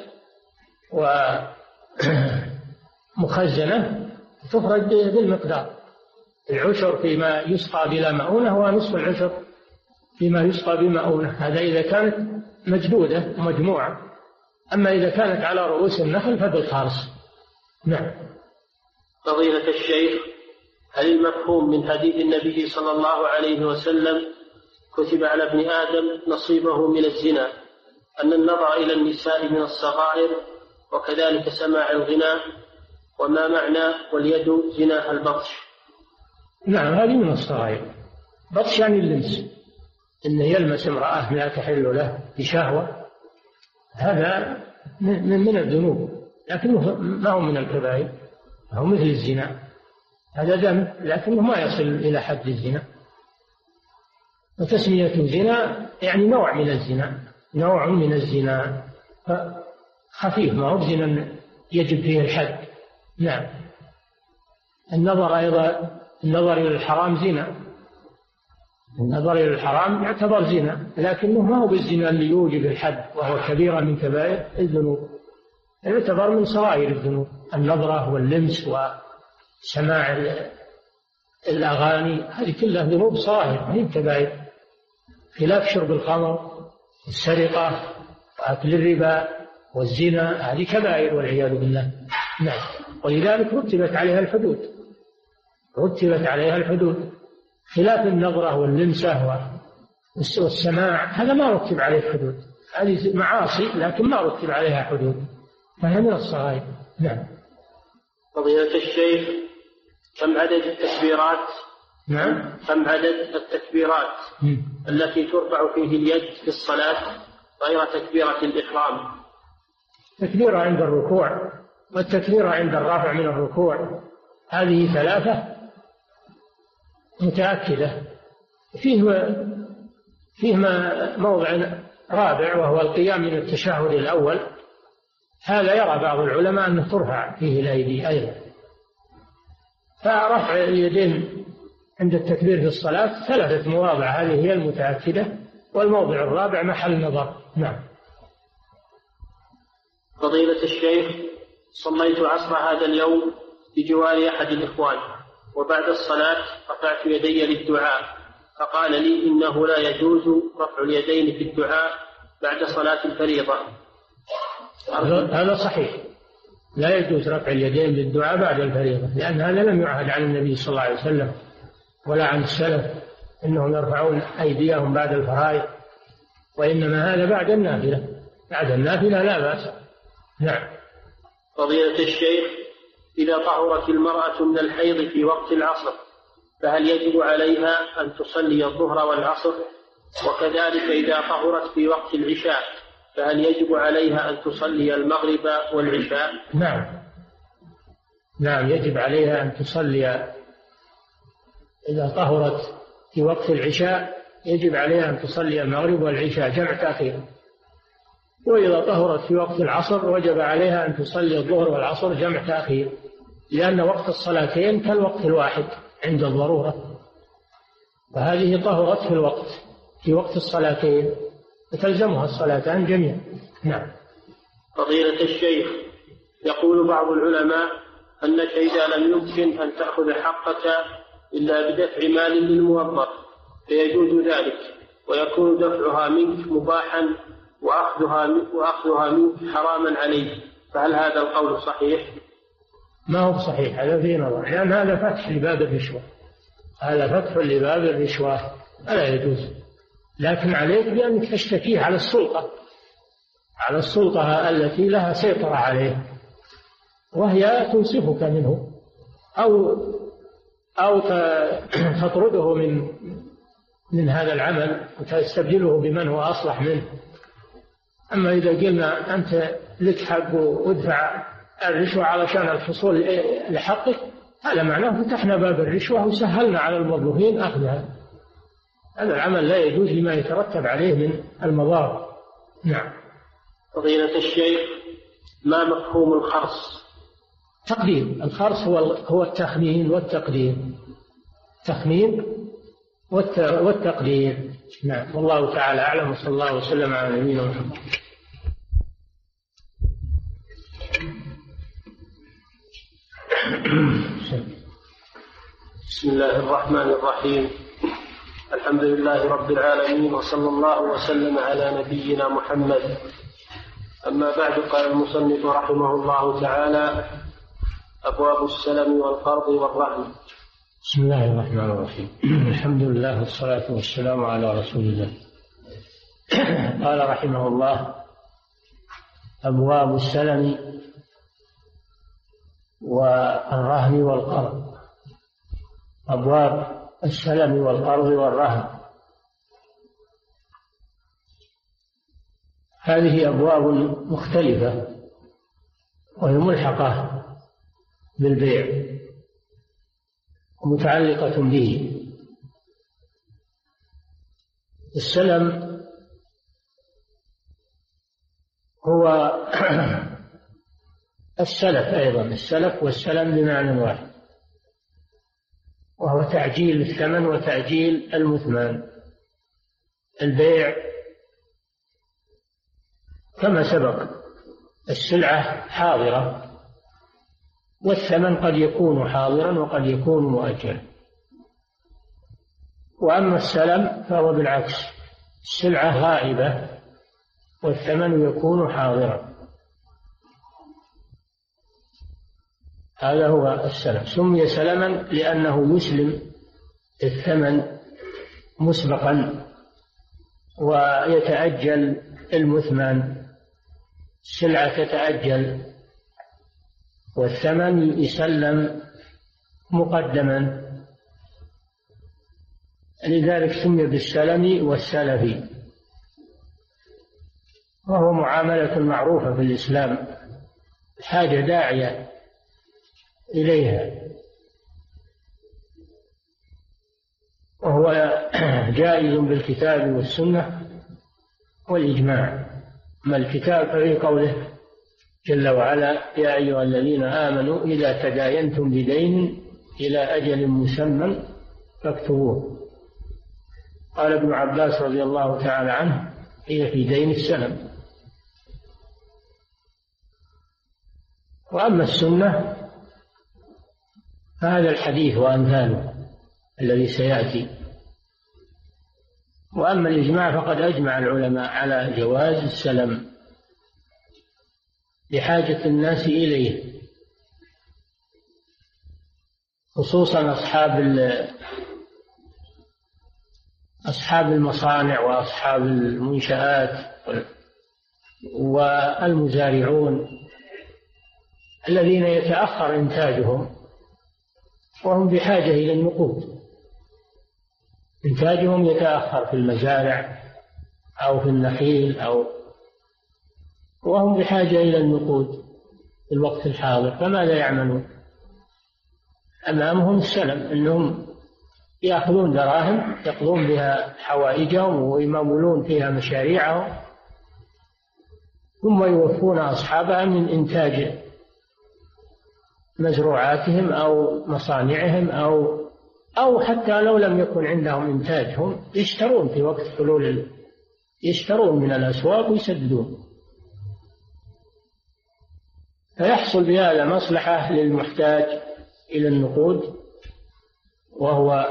ومخزنة تخرج بالمقدار، العشر فيما يسقى بلا مؤونة ونصف العشر فيما يسقى بمؤونة، هذا إذا كانت مجدودة ومجموعة. أما إذا كانت على رؤوس النخل فبالخرص. نعم. فضيلة الشيخ، هل المفهوم من حديث النبي صلى الله عليه وسلم كتب على ابن آدم نصيبه من الزنا أن النظر إلى النساء من الصغائر وكذلك سماع الغناء، وما معنى واليد زناها البطش؟ نعم، هذه من الصغائر. بطش يعني اللمس، إنه يلمس امرأة لا تحل له بشهوة، هذا من, من الذنوب، لكنه ما هو من الكبائر، هو مثل الزنا، هذا ذنب لكنه ما يصل إلى حد الزنا. وتسمية زنا يعني نوع من الزنا، نوع من الزنا خفيف، ما هو زنا يجب فيه الحد. نعم. النظر أيضا، النظر إلى الحرام زنا، النظر إلى الحرام يعتبر زنا، لكنه ما هو بالزنا اللي يوجب الحد، وهو كبيرة من كبائر الذنوب، يعتبر من صغائر الذنوب. النظرة واللمس وسماع الأغاني هذه كلها ذنوب صغائر، هي كبائر، خلاف شرب الخمر والسرقة وأكل الربا والزنا، هذه كبائر والعياذ بالله. نعم. ولذلك رتبت عليها الحدود، رتبت عليها الحدود، خلاف النظرة واللمسة والسماع، هذا ما رتب عليه حدود، هذه معاصي لكن ما رتب عليها حدود، فهي من الصغائر. نعم. فضيلة الشيخ، كم عدد التكبيرات؟ نعم. كم عدد التكبيرات م. التي ترفع فيه اليد في الصلاة غير تكبيرة الإحرام؟ تكبيرة عند الركوع، والتكبيرة عند الرفع من الركوع، هذه ثلاثة متأكدة. فيه فيه موضع رابع وهو القيام من التشهد الأول، هذا يرى بعض العلماء أنه ترفع فيه الأيدي أيضا. فرفع اليدين عند التكبير في الصلاة ثلاثة مواضع، هذه هي المتأكدة، والموضع الرابع محل نظر. نعم. فضيلة الشيخ، صليت عصر هذا اليوم بجوار أحد الإخوان، وبعد الصلاة رفعت يدي للدعاء، فقال لي إنه لا يجوز رفع اليدين في الدعاء بعد صلاة الفريضة. هذا صحيح، لا يجوز رفع اليدين للدعاء بعد الفريضة، لأن هذا لم يعهد عن النبي صلى الله عليه وسلم ولا عن السلف إنهم يرفعون أيديهم بعد الفرائض، وإنما هذا بعد النافلة. بعد النافلة لا بأس. نعم. فضيلة الشيخ، إذا طهرت المرأة من الحيض في وقت العصر فهل يجب عليها أن تصلي الظهر والعصر؟ وكذلك إذا طهرت في وقت العشاء فهل يجب عليها أن تصلي المغرب والعشاء؟ نعم. نعم، يجب عليها أن تصلي إذا طهرت في وقت العشاء، يجب عليها أن تصلي المغرب والعشاء جمع تأخير. وإذا طهرت في وقت العصر وجب عليها أن تصلي الظهر والعصر جمع تأخير، لأن وقت الصلاتين كالوقت الواحد عند الضرورة، فهذه طهرت في الوقت في وقت الصلاتين فتلزمها الصلاتان جميعا. نعم. فضيلة الشيخ، يقول بعض العلماء أنك إذا لم يمكن أن تأخذ حقك إلا بدفع مال للموظف فيجوز ذلك، ويكون دفعها منك مباحا وأخذها وأخذها منك حراما عليك، فهل هذا القول صحيح؟ ما هو صحيح، هذا فيه نظر، لأن هذا فتح لباب الرشوة، هذا فتح لباب الرشوة، ألا يجوز. لكن عليك بأنك تشتكيه على السلطة، على السلطة التي لها سيطرة عليه، وهي تنصفك منه أو أو تطرده من من هذا العمل وتستبدله بمن هو أصلح منه. أما إذا قلنا أنت لك حق وادفع الرشوة علشان الحصول لحقك، هذا معناه فتحنا باب الرشوة وسهلنا على الموظفين أخذها. هذا العمل لا يجوز لما يترتب عليه من المضار. نعم. فضيلة الشيخ، ما مفهوم الخرص؟ تقديم. الخرص هو هو التخمين والتقدير، تخمين والتقدير. نعم. والله تعالى أعلم، وصلى الله وسلم على نبينا محمد. بسم الله الرحمن الرحيم، الحمد لله رب العالمين، وصلى الله وسلم على نبينا محمد. أما بعد، قال المصنف رحمه الله تعالى: أبواب السلم والقرض والرهن. بسم الله الرحمن الرحيم، الحمد لله والصلاة والسلام على رسول الله. قال رحمه الله: أبواب السلم والرهن والقرض. أبواب السلم والقرض والرهن هذه أبواب مختلفة وهي ملحقة بالبيع ومتعلقة به. السلم هو السلف أيضا، السلف والسلم بمعنى واحد، وهو تعجيل الثمن وتأجيل المثمان. البيع كما سبق، السلعة حاضرة والثمن قد يكون حاضرا وقد يكون مؤجلا. وأما السلم فهو بالعكس، السلعة غائبة والثمن يكون حاضرا. هذا هو السلم. سمي سلما لأنه يسلم الثمن مسبقا ويتأجل المثمن، السلعة تتأجل والثمن يسلم مقدما، لذلك سمي بالسلم والسلف، وهو معاملة معروفة في الإسلام، حاجة داعية إليها، وهو جائز بالكتاب والسنة والإجماع. أما الكتاب ففي قوله جل وعلا: يا أيها الذين آمنوا إذا تداينتم بدين إلى أجل مسمى فاكتبوه. قال ابن عباس رضي الله تعالى عنه: هي في دين السلم. وأما السنة فهذا الحديث وأمثاله الذي سيأتي. وأما الإجماع فقد أجمع العلماء على جواز السلم لحاجة الناس إليه، خصوصا أصحاب أصحاب المصانع وأصحاب المنشآت والمزارعون الذين يتأخر إنتاجهم وهم بحاجة إلى النقود، إنتاجهم يتأخر في المزارع أو في النخيل أو وهم بحاجة إلى النقود في الوقت الحاضر، فماذا يعملون؟ أمامهم السلم، أنهم يأخذون دراهم يقضون بها حوائجهم ويمولون فيها مشاريعهم، ثم يوفون أصحابها من إنتاج مزروعاتهم أو مصانعهم أو أو حتى لو لم يكن عندهم إنتاج هم يشترون في وقت حلول، يشترون من الأسواق ويسددون، فيحصل بهذا مصلحة للمحتاج إلى النقود وهو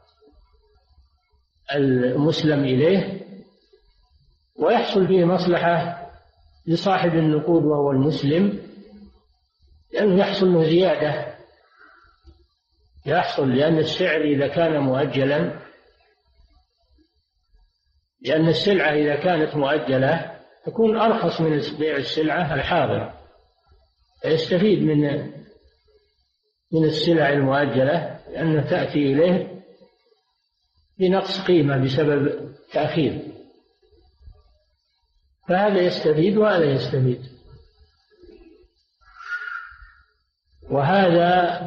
المسلم إليه، ويحصل فيه مصلحة لصاحب النقود وهو المسلم، لأنه يحصل له زيادة، يحصل لأن السعر إذا كان مؤجلا، لأن السلعة إذا كانت مؤجلة تكون أرخص من بيع السلعة الحاضرة، فيستفيد من من السلع المؤجلة لأنها تأتي إليه بنقص قيمة بسبب تأخير، فهذا يستفيد وهذا يستفيد. وهذا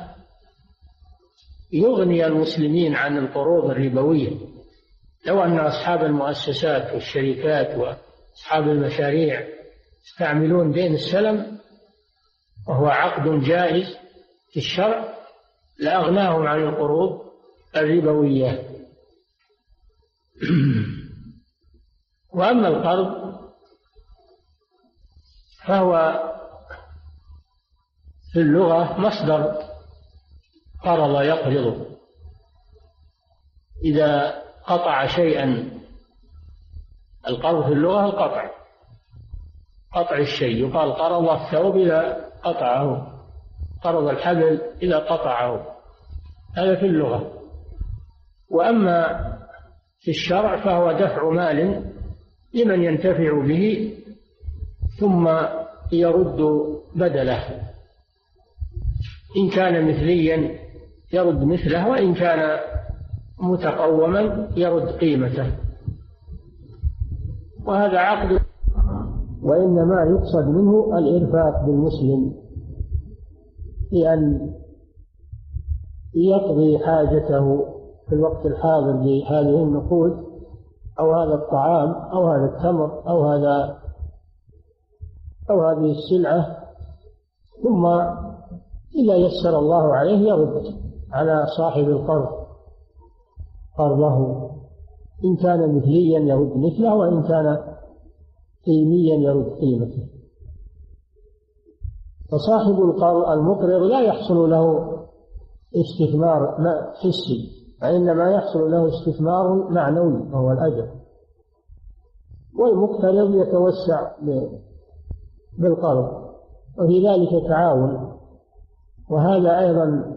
يغني المسلمين عن القروض الربوية. لو أن أصحاب المؤسسات والشركات وأصحاب المشاريع يستعملون دين السلم وهو عقد جائز في الشرع لأغناهم عن القروض الربوية. وأما القرض فهو في اللغة مصدر قرض يقرض، إذا قطع شيئا، القرض في اللغة القطع، قطع الشيء، يقال قرض الثوب إذا قطعه، قرض الحبل إذا قطعه، هذا في اللغة. وأما في الشرع فهو دفع مال لمن ينتفع به ثم يرد بدله، إن كان مثليا يرد مثله، وإن كان متقوما يرد قيمته، وهذا عقد. وإنما يقصد منه الإرفاق بالمسلم لأن يقضي حاجته في الوقت الحاضر بهذه النقود أو هذا الطعام أو هذا التمر أو هذا أو هذه السلعة، ثم إذا يسر الله عليه يرد على صاحب القرض قرضه، إن كان مثليا يرد مثله، وإن كان قيميا يرد قيمته. فصاحب القرض المقرض لا يحصل له استثمار حسي، وإنما يحصل له استثمار معنوي وهو الأجر، والمقترض يتوسع بالقرض، وفي ذلك تعاون. وهذا أيضا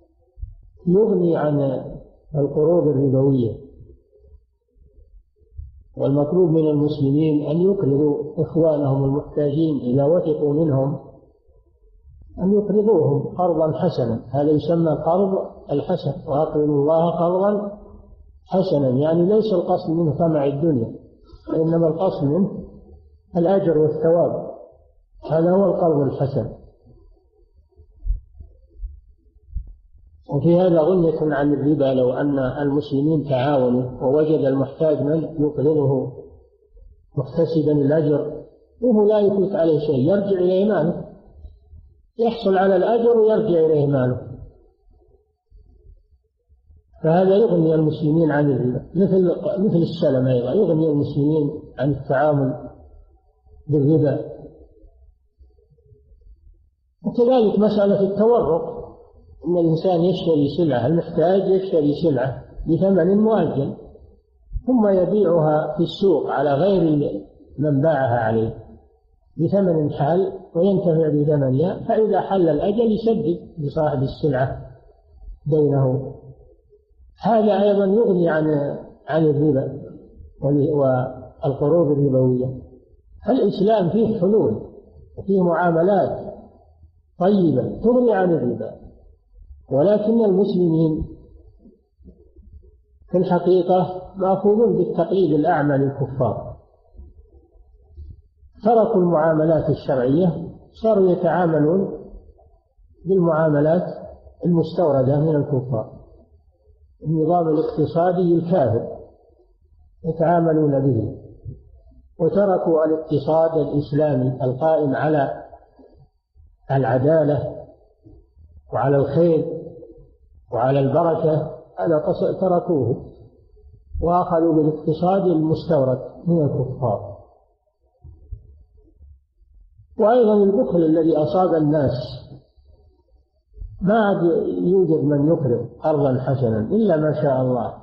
يغني عن القروض الربوية، والمطلوب من المسلمين أن يقرضوا إخوانهم المحتاجين إذا وثقوا منهم أن يقرضوهم قرضا حسنا، هذا يسمى القرض الحسن، وأقرضوا الله قرضا حسنا، يعني ليس القصد منه طمع الدنيا، وإنما القصد منه الأجر والثواب، هذا هو القرض الحسن. وفي هذا غنية عن الربا، لو أن المسلمين تعاونوا ووجد المحتاج من يقرضه محتسبا الأجر وهو لا يفوت عليه شيء، يرجع إليه ماله، يحصل على الأجر ويرجع إليه ماله، فهذا يغني المسلمين عن الربا، مثل مثل السلم أيضا يغني المسلمين عن التعامل بالربا. وكذلك مسألة التورق، أن الإنسان يشتري سلعة، المحتاج يشتري سلعة بثمن مؤجل ثم يبيعها في السوق على غير من باعها عليه بثمن حال وينتفع بثمنها، فإذا حل الأجل يسدد لصاحب السلعة دينه. هذا أيضا يغني عن عن الربا والقروض الربوية. الإسلام فيه حلول وفيه معاملات طيبة تغني عن الربا، ولكن المسلمين في الحقيقة مأخوذون بالتقليد الأعمى للكفار، تركوا المعاملات الشرعية، صاروا يتعاملون بالمعاملات المستوردة من الكفار، النظام الاقتصادي الكافر يتعاملون به، وتركوا الاقتصاد الإسلامي القائم على العدالة وعلى الخير وعلى البركة، هذا تركوه وأخذوا بالاقتصاد المستورد من الكفار. وأيضا البخل الذي أصاب الناس، ما عاد يوجد من يقرض قرضا حسنا إلا ما شاء الله،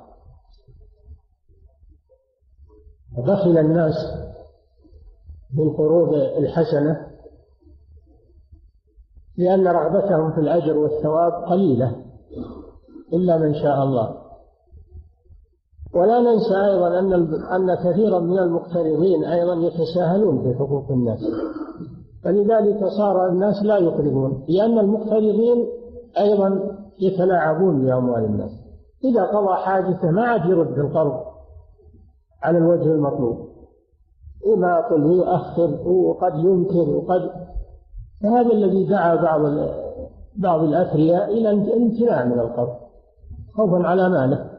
بخل الناس بالقروض الحسنة لأن رغبتهم في الأجر والثواب قليلة إلا من شاء الله. ولا ننسى أيضا أن أن كثيرا من المقترضين أيضا يتساهلون في حقوق الناس، فلذلك صار الناس لا يقرضون، لأن المقترضين أيضا يتلاعبون بأموال الناس، إذا قضى حاجته ما عاد يرد القرض على الوجه المطلوب، يماطل ويؤخر وقد ينكر وقد، فهذا الذي دعا بعض بعض الأثرياء إلى الامتناع من القرض خوفا على ماله.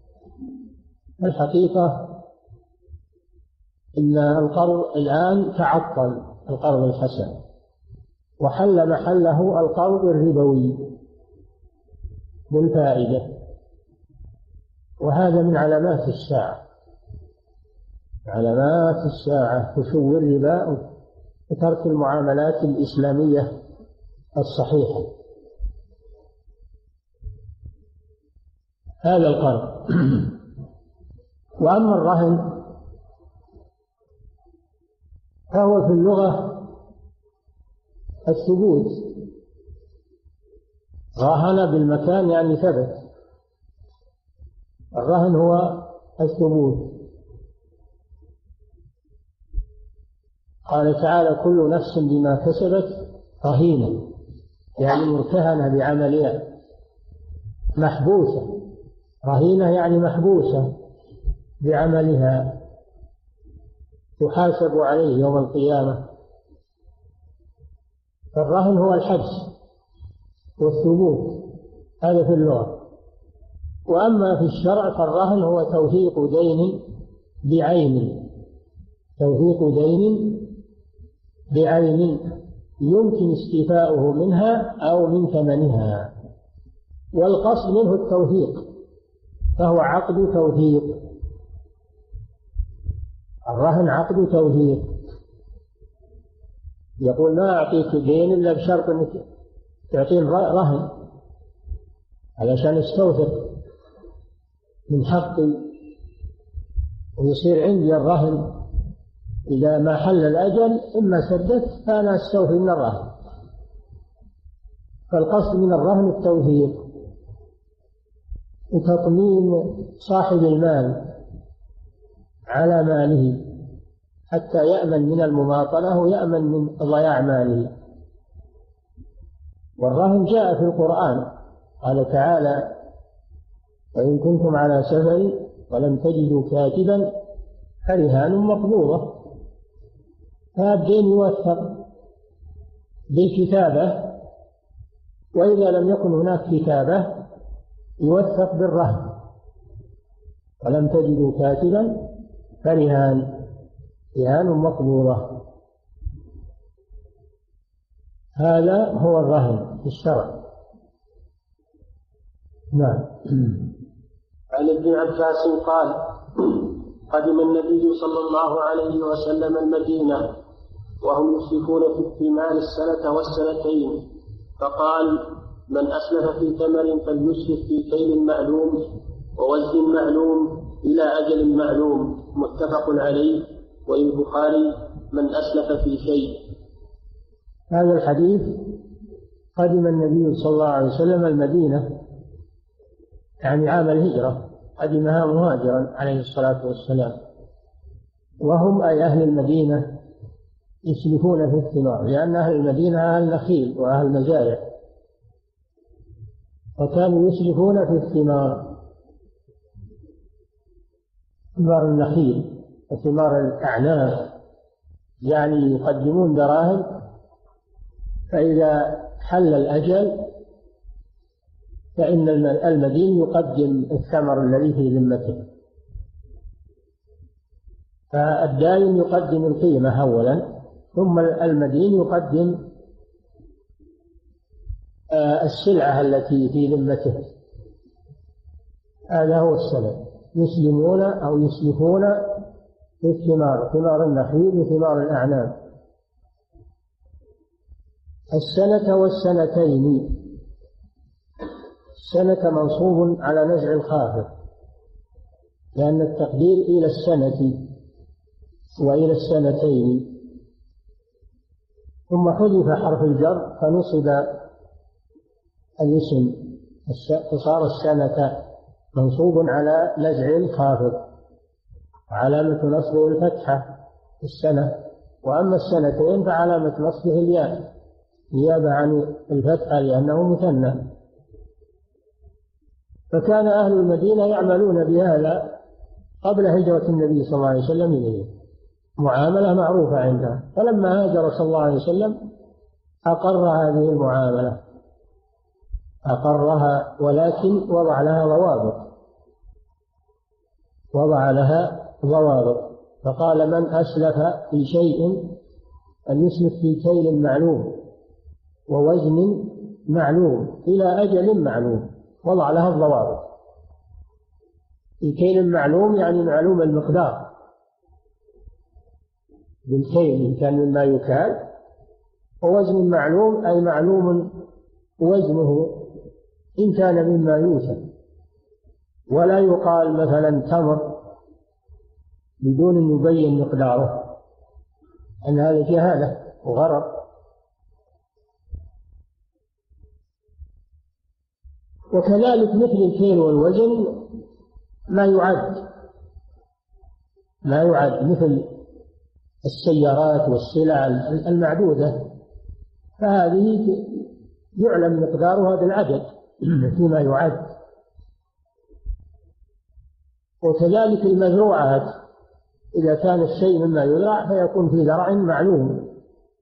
الحقيقة إن القرض الآن تعطل، القرض الحسن، وحل محله القرض الربوي بالفائدة، وهذا من علامات الساعة، علامات الساعة فشو الربا وترك المعاملات الإسلامية الصحيحة. هذا القرض. وأما الرهن فهو في اللغة الثبوت، راهن بالمكان يعني ثبت، الرهن هو الثبوت. قال تعالى كل نفس بما كسبت رهينة، يعني مرتهنة بعملها، محبوسة، رهينة يعني محبوسة بعملها، تحاسب عليه يوم القيامة. فالرهن هو الحبس والثبوت، هذا في اللغة. وأما في الشرع فالرهن هو توثيق دين بعين، توثيق دين بعين يمكن استيفاؤه منها أو من ثمنها، والقصد منه التوثيق، فهو عقد توثيق، الرهن عقد توثيق، يقول ما أعطيك دين إلا بشرط أنك تعطين رهن علشان استوثق من حقي ويصير عندي الرهن، إذا ما حل الأجل إما سددت فأنا أستوفي من الرهن. فالقصد من الرهن التوثيق وتطمين صاحب المال على ماله حتى يأمن من المماطلة ويأمن من ضياع ماله. والرهن جاء في القرآن، قال تعالى: وإن كنتم على سفر ولم تجدوا كاتبا فرهان مقبوضة. هذا الدين يوثق بالكتابة، وإذا لم يكن هناك كتابة يوثق بالرهن. ولم تجدوا كاتبا فرهان رهان مقبوضة. هذا هو الرهن في الشرع. نعم. عن ابن عباس قال: قدم النبي صلى الله عليه وسلم المدينة وهم يشركون في الثمار السنة والسنتين، فقال: من أسلف في ثمر فليسلف في كيل معلوم ووزن معلوم إلى أجل معلوم، متفق عليه. وللبخاري: من أسلف في شيء. هذا الحديث: قدم النبي صلى الله عليه وسلم المدينة، يعني عام الهجرة، قدمها مهاجرا عليه الصلاة والسلام، وهم أي أهل المدينة يسلفون في الثمار، لأن أهل المدينة أهل نخيل وأهل مزارع، وكانوا يسلفون في الثمار، ثمار النخيل وثمار الأعناب، يعني يقدمون دراهم، فإذا حل الأجل فإن المدين يقدم الثمر الذي في ذمته، فالدائن يقدم القيمة أولا، ثم المدين يقدم السلعة التي في ذمته. هذا هو السلف، يسلمون أو يسلفون في الثمار، ثمار النخيل وثمار الأعناب. السنة والسنتين، السنة منصوب على نزع الخافض، لأن التقدير إلى السنة وإلى السنتين، ثم حذف حرف الجر فنصب الاسم، فصار السنة منصوب على نزع الخافض، علامة نصبه الفتحة في السنة. وأما السنتين فعلامة نصبه الياء نيابة عن الفتحة لأنه مثنى. فكان أهل المدينة يعملون بهذا قبل هجرة النبي صلى الله عليه وسلم إليه، معاملة معروفة عندها. فلما هاجر صلى الله عليه وسلم أقر هذه المعاملة، أقرها، ولكن وضع لها ضوابط، وضع لها ضوابط فقال: من أسلف في شيء أن يسلف في كيل معلوم ووزن معلوم إلى أجل معلوم، وضع لها الضوابط. في كيل معلوم يعني معلوم المقدار بالكيل إن كان مما يكال، ووزن معلوم أي معلوم وزنه إن كان مما يوزن. ولا يقال مثلا تمر بدون أن يبين مقداره، أن هذا جهالة وغرر. وكذلك مثل الكيل والوزن ما يعد ما يعد مثل السيارات والسلع المعدودة، فهذه يعلم مقدارها بالعدد فيما يعد. وكذلك المزروعات، إذا كان الشيء مما يزرع فيكون في زرع معلوم.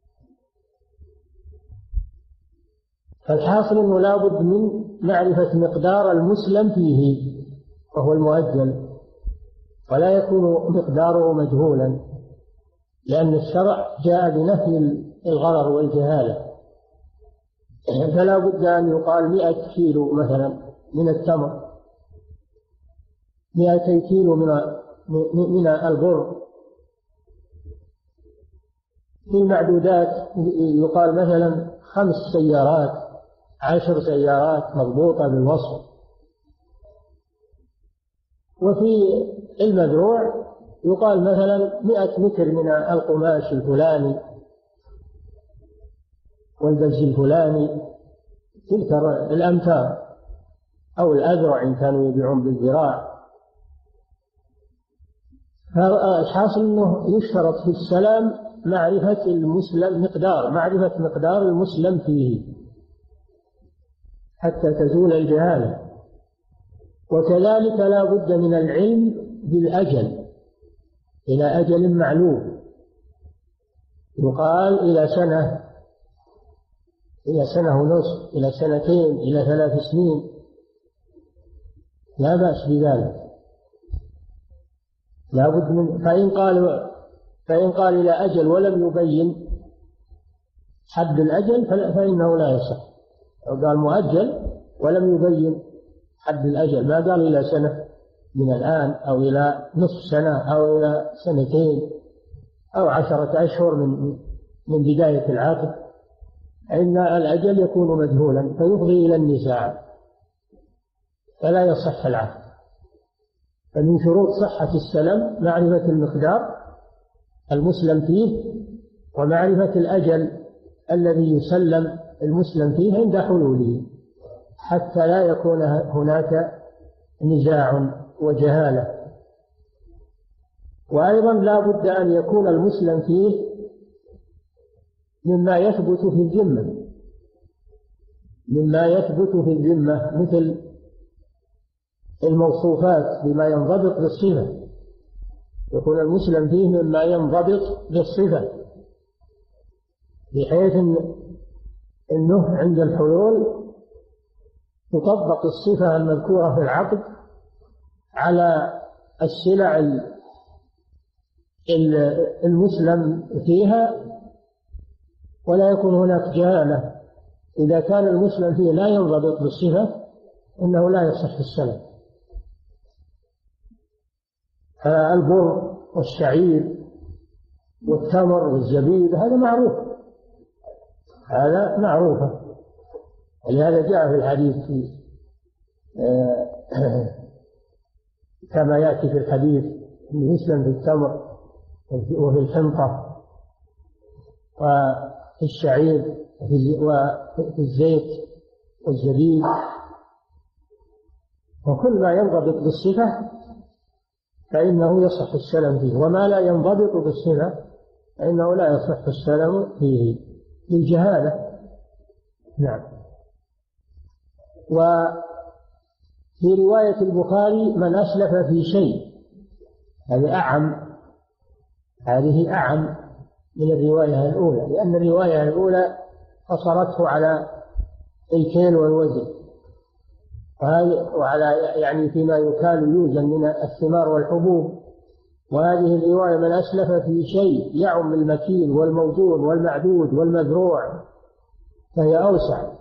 فالحاصل أنه لا بد من معرفة مقدار المسلم فيه وهو المؤجل، ولا يكون مقداره مجهولا، لأن الشرع جاء بنفي الغرر والجهالة. فلا بد أن يقال مئة كيلو مثلا من التمر، مئتي كيلو من من البر. في المعدودات يقال مثلا خمس سيارات، عشر سيارات مضبوطة بالوصف. وفي المزروع يقال مثلا مئة متر من القماش الفلاني والبز الفلاني، تلك الأمتار، أو الأذرع إن كانوا يبيعون بالذراع. فالحاصل أنه يشترط في السلام معرفة المسلم مقدار معرفة مقدار المسلم فيه حتى تزول الجهالة. وكذلك لا بد من العلم بالأجل إلى أجل معلوم، يقال إلى سنة إلى سنة ونصف إلى سنتين إلى ثلاث سنين، لا بأس بذلك. لا بد من فإن قال فإن قال إلى أجل ولم يبين حد الأجل فإنه لا يصح. أو قال مؤجل ولم يبين حد الأجل، ما قال إلى سنة من الآن أو إلى نصف سنة أو إلى سنتين أو عشرة أشهر من من بداية العقد، إن الأجل يكون مجهولا فيفضي إلى النزاع فلا يصح العقد. فمن شروط صحة السلم معرفة المقدار المسلم فيه ومعرفة الأجل الذي يسلم المسلم فيه عند حلوله حتى لا يكون هناك نزاع وجهالة. وأيضا لا بد أن يكون المسلم فيه مما يثبت في الذمة مما يثبت في الذمة مثل الموصوفات بما ينضبط بالصفة، يكون المسلم فيه مما ينضبط بالصفة بحيث أنه عند الحلول تطبق الصفة المذكورة في العقد على السلع المسلم فيها ولا يكون هناك جهالة. إذا كان المسلم فيه لا ينضبط بالصفة إنه لا يصح السلم. البر والشعير والتمر والزبيب هذا معروف هذا معروفة، ولهذا جاء في الحديث في كما يأتي في الحديث أنه يسلم في التمر وفي الحنطة وفي الشعير وفي الزيت والزبيب، وكل ما ينضبط بالصفة فإنه يصح السلم فيه، وما لا ينضبط بالصفة فإنه لا يصح السلم فيه للجهالة. نعم. وفي رواية البخاري من أسلف في شيء، هذه أعم هذه أعم من الرواية الأولى، لأن الرواية الأولى قصرته على الكيل والوزن وعلى يعني فيما يكال يوزن من الثمار والحبوب، وهذه الرواية من أسلف في شيء يعم المكيل والموزون والمعدود والمذروع فهي أوسع،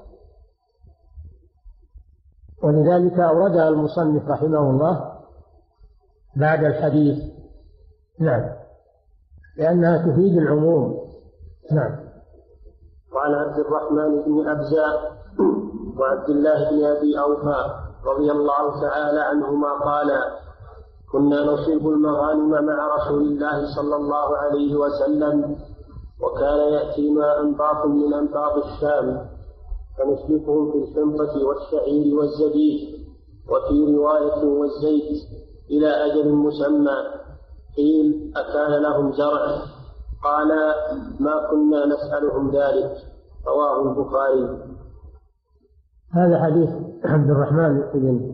ولذلك أوردها المصنف رحمه الله بعد الحديث. نعم، لأنها تفيد العموم. نعم. وعن عبد الرحمن بن أبزة وعبد الله بن أبي أوفى رضي الله تعالى عنهما قالا: كنا نصيب المغانم مع رسول الله صلى الله عليه وسلم، وكان يأتينا أنباط من أنباط الشام فنسلكهم في الحنطة والشعير والزبيب، وفي رواية والزيت إلى أجل مسمى. قيل: أكان لهم زرع؟ قال: ما كنا نسألهم ذلك. رواه البخاري. هذا حديث عبد الرحمن بن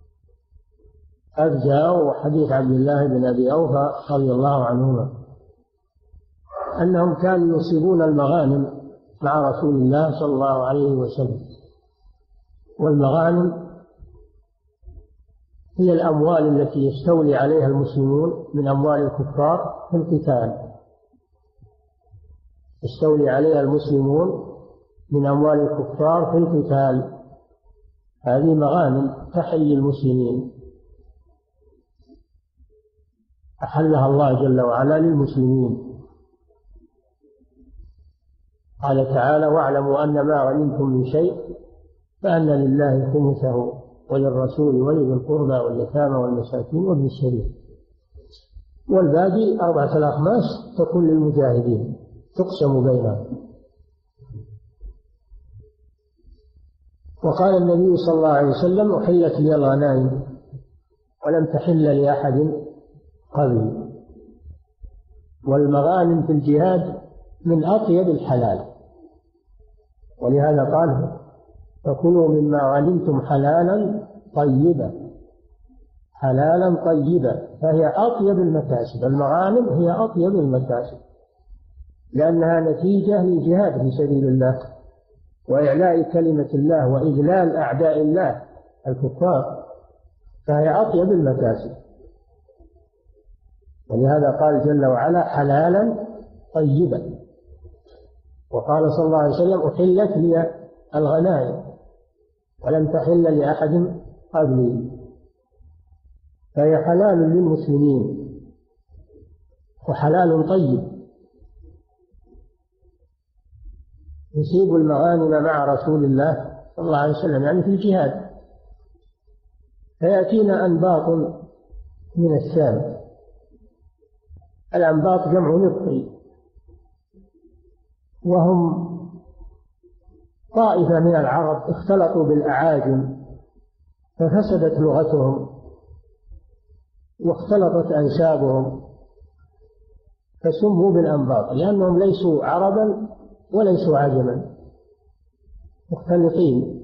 أبزة وحديث عبد الله بن أبي أوفى رضي الله عنهما أنهم كانوا يصيبون المغانم مع رسول الله صلى الله عليه وسلم، والمغانم هي الأموال التي يستولي عليها المسلمون من أموال الكفار في القتال، يستولي عليها المسلمون من أموال الكفار في القتال، هذه مغانم تحل للمسلمين، أحلها الله جل وعلا للمسلمين. قال تعالى: واعلموا أن ما غنمتم من شيء فأن لله خمسه وللرسول ولذي القربى واليتامى والمساكين وابن السبيل، والباقي أربعة الأخماس تكون للمجاهدين تقسم بينهم. وقال النبي صلى الله عليه وسلم: أحلت لي الغنائم ولم تحل لأحد قبلي. والمغانم في الجهاد من أطيب الحلال، ولهذا قال فكلوا مما غنمتم حلالا طيبا، حلالا طيبا، فهي أطيب المكاسب. المغانم هي أطيب المكاسب لأنها نتيجة للجهاد في سبيل الله وإعلاء كلمة الله وإذلال أعداء الله الكفار، فهي أطيب المكاسب. ولهذا قال جل وعلا حلالا طيبا. وقال صلى الله عليه وسلم أحلت لي الغنائم ولم تحل لأحد قبلي، فهي حلال للمسلمين وحلال طيب. يصيب المغانم مع رسول الله صلى الله عليه وسلم يعني في الجهاد، فيأتينا أنباط من الشام. الأنباط جمع نبطي، وهم طائفة من العرب اختلطوا بالأعاجم ففسدت لغتهم واختلطت أنسابهم فسموا بالأنباط، لأنهم ليسوا عربا وليسوا عجما، مختلطين.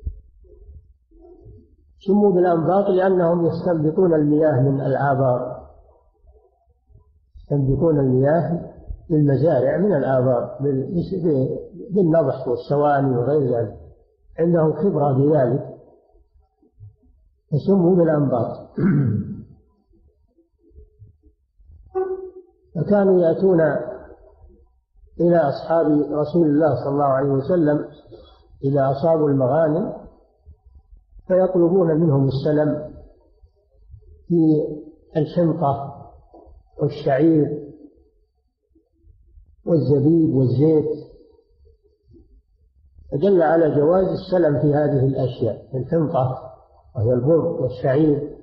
سموا بالأنباط لأنهم يستنبطون المياه من الآبار، يستنبطون المياه للمزارع من الآبار بالنضح والسواني وغير ذلك، عندهم خبرة بذلك فسموا بالأنباط. فكانوا يأتون إلى أصحاب رسول الله صلى الله عليه وسلم إذا أصابوا المغانم فيطلبون منهم السلم في الحنطة والشعير والزبيب والزيت، فدل على جواز السلم في هذه الأشياء، الحنطة وهي البر والشعير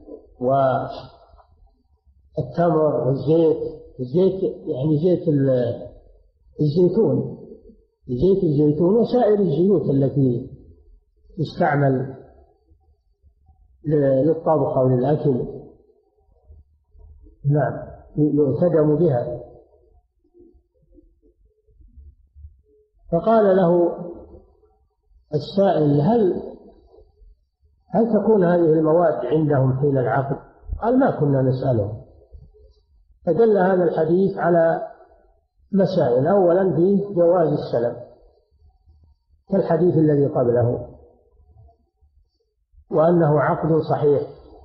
والتمر والزيت. الزيت يعني زيت الزيتون، زيت الزيتون وسائر الزيوت التي تستعمل للطبخ أو للأكل، نعم يعتدم بها. فقال له السائل هل هل تكون هذه المواد عندهم حين العقد؟ قال ما كنا نسألهم. فدل هذا الحديث على مسائل، أولا فيه جواز السلم كالحديث الذي قبله وأنه عقد صحيح.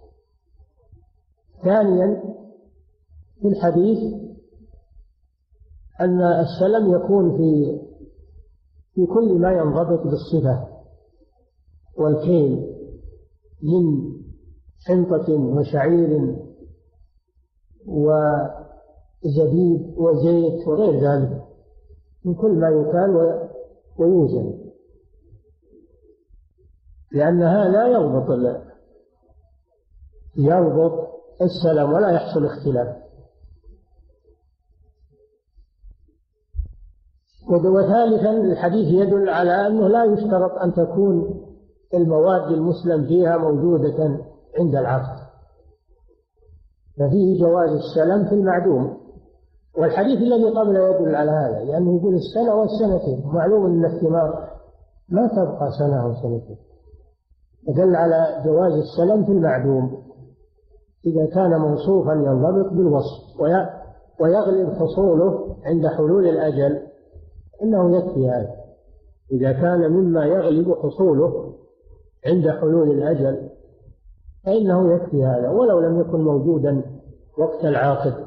ثانيا في الحديث أن السلم يكون في في كل ما ينضبط بالصفة والكيل من حنطة وشعير وزبيب وزيت وغير ذلك، من كل ما يكال ويوزن، لأن هذا يضبط يضبط السلم ولا يحصل اختلاف. وثالثا الحديث يدل على أنه لا يشترط أن تكون المواد المسلم فيها موجودة عند العقد، ففيه جواز السلم في المعدوم. والحديث الذي قبله يدل على هذا، لأنه يقول السنة والسنتين، معلوم أن الثمار ما تبقى سنة أو سنتين، يدل على جواز السلم في المعدوم إذا كان موصوفا ينضبط بالوصف ويغلب حصوله عند حلول الأجل، إنه يكفي هذا. إذا كان مما يغلب حصوله عند حلول الأجل فإنه يكفي هذا ولو لم يكن موجودا وقت العاقد،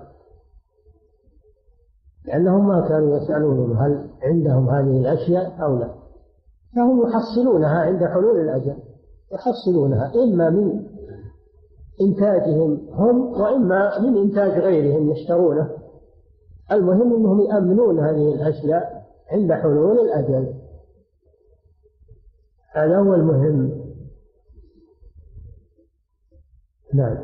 لأنهم ما كانوا يسألون هل عندهم هذه الأشياء أو لا، فهم يحصلونها عند حلول الأجل، يحصلونها إما من إنتاجهم هم وإما من إنتاج غيرهم يشترونه. المهم أنهم يأمنون هذه الأشياء عند حلول الأجل، هذا هو المهم. نعم.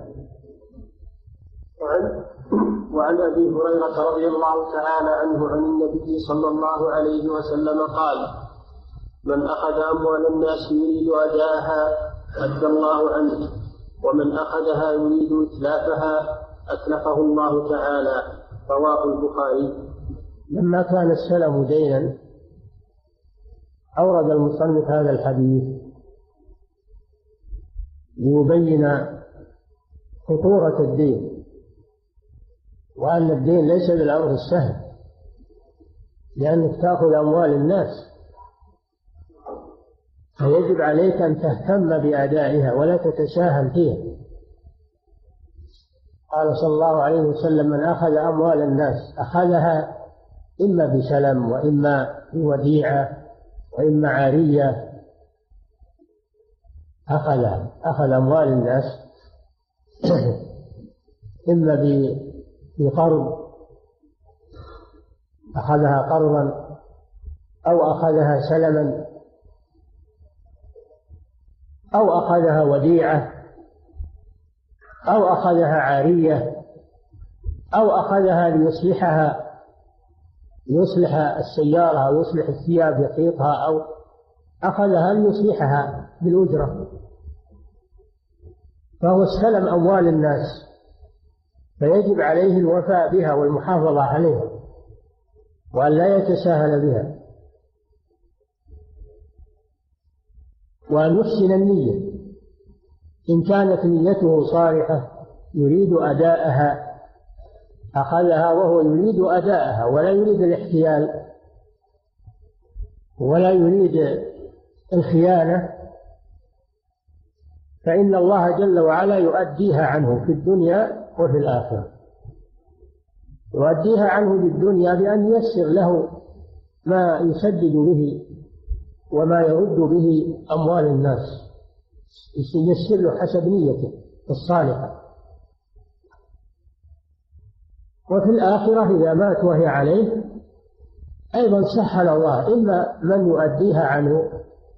وعن, وعن أبي هريرة رضي الله تعالى عنه عن النبي صلى الله عليه وسلم قال: من أخذ أموال الناس يريد أداءها أدى الله عنه، ومن أخذها يريد إتلافها أتلفه الله تعالى. رواه البخاري. لما كان السلم دينا أورد المصنف هذا الحديث ليبين خطورة الدين، وأن الدين ليس بالأمر السهل، لأنك تأخذ أموال الناس، فيجب عليك أن تهتم بأدائها ولا تتساهل فيها. قال صلى الله عليه وسلم: من أخذ أموال الناس أخذها إما بسلم وإما بوديعة وإما عارية، أخذها أخذ أموال الناس إما بقرض، أخذها قرضا أو أخذها سلما أو أخذها وديعة أو أخذها عارية أو أخذها ليصلحها، يصلح السيارة أو يصلح الثياب يخيطها، أو أخذها ليصلحها بالأجرة، فهو استلم أموال الناس، فيجب عليه الوفاء بها والمحافظة عليها وأن لا يتساهل بها، وأن يحسن النية إن كانت نيته صالحة يريد أداءها أخذها وهو يريد أداءها ولا يريد الاحتيال ولا يريد الخيانة، فإن الله جل وعلا يؤديها عنه في الدنيا وفي الآخرة. يؤديها عنه في الدنيا بأن ييسر له ما يسدد به وما يرد به أموال الناس، ييسر له حسب نيته الصالحة. وفي الآخرة إذا مات وهي عليه أيضا سهل الله إما من يؤديها عنه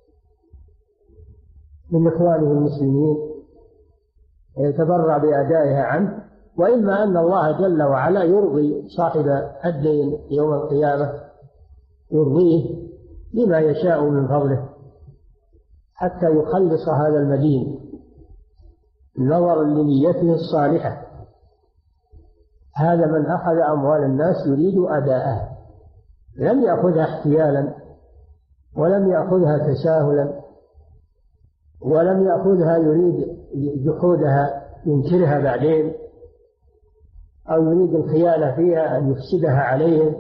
من إخوانه المسلمين ويتبرع بأدائها عنه، وإما أن الله جل وعلا يرضي صاحب الدين يوم القيامة، يرضيه بما يشاء من فضله حتى يخلص هذا المدين نظرا لنيته الصالحة. هذا من أخذ أموال الناس يريد أداءها، لم يأخذها احتيالا ولم يأخذها تساهلا ولم يأخذها يريد جحودها ينكرها بعدين أو يريد الخيانة فيها أن يفسدها عليهم،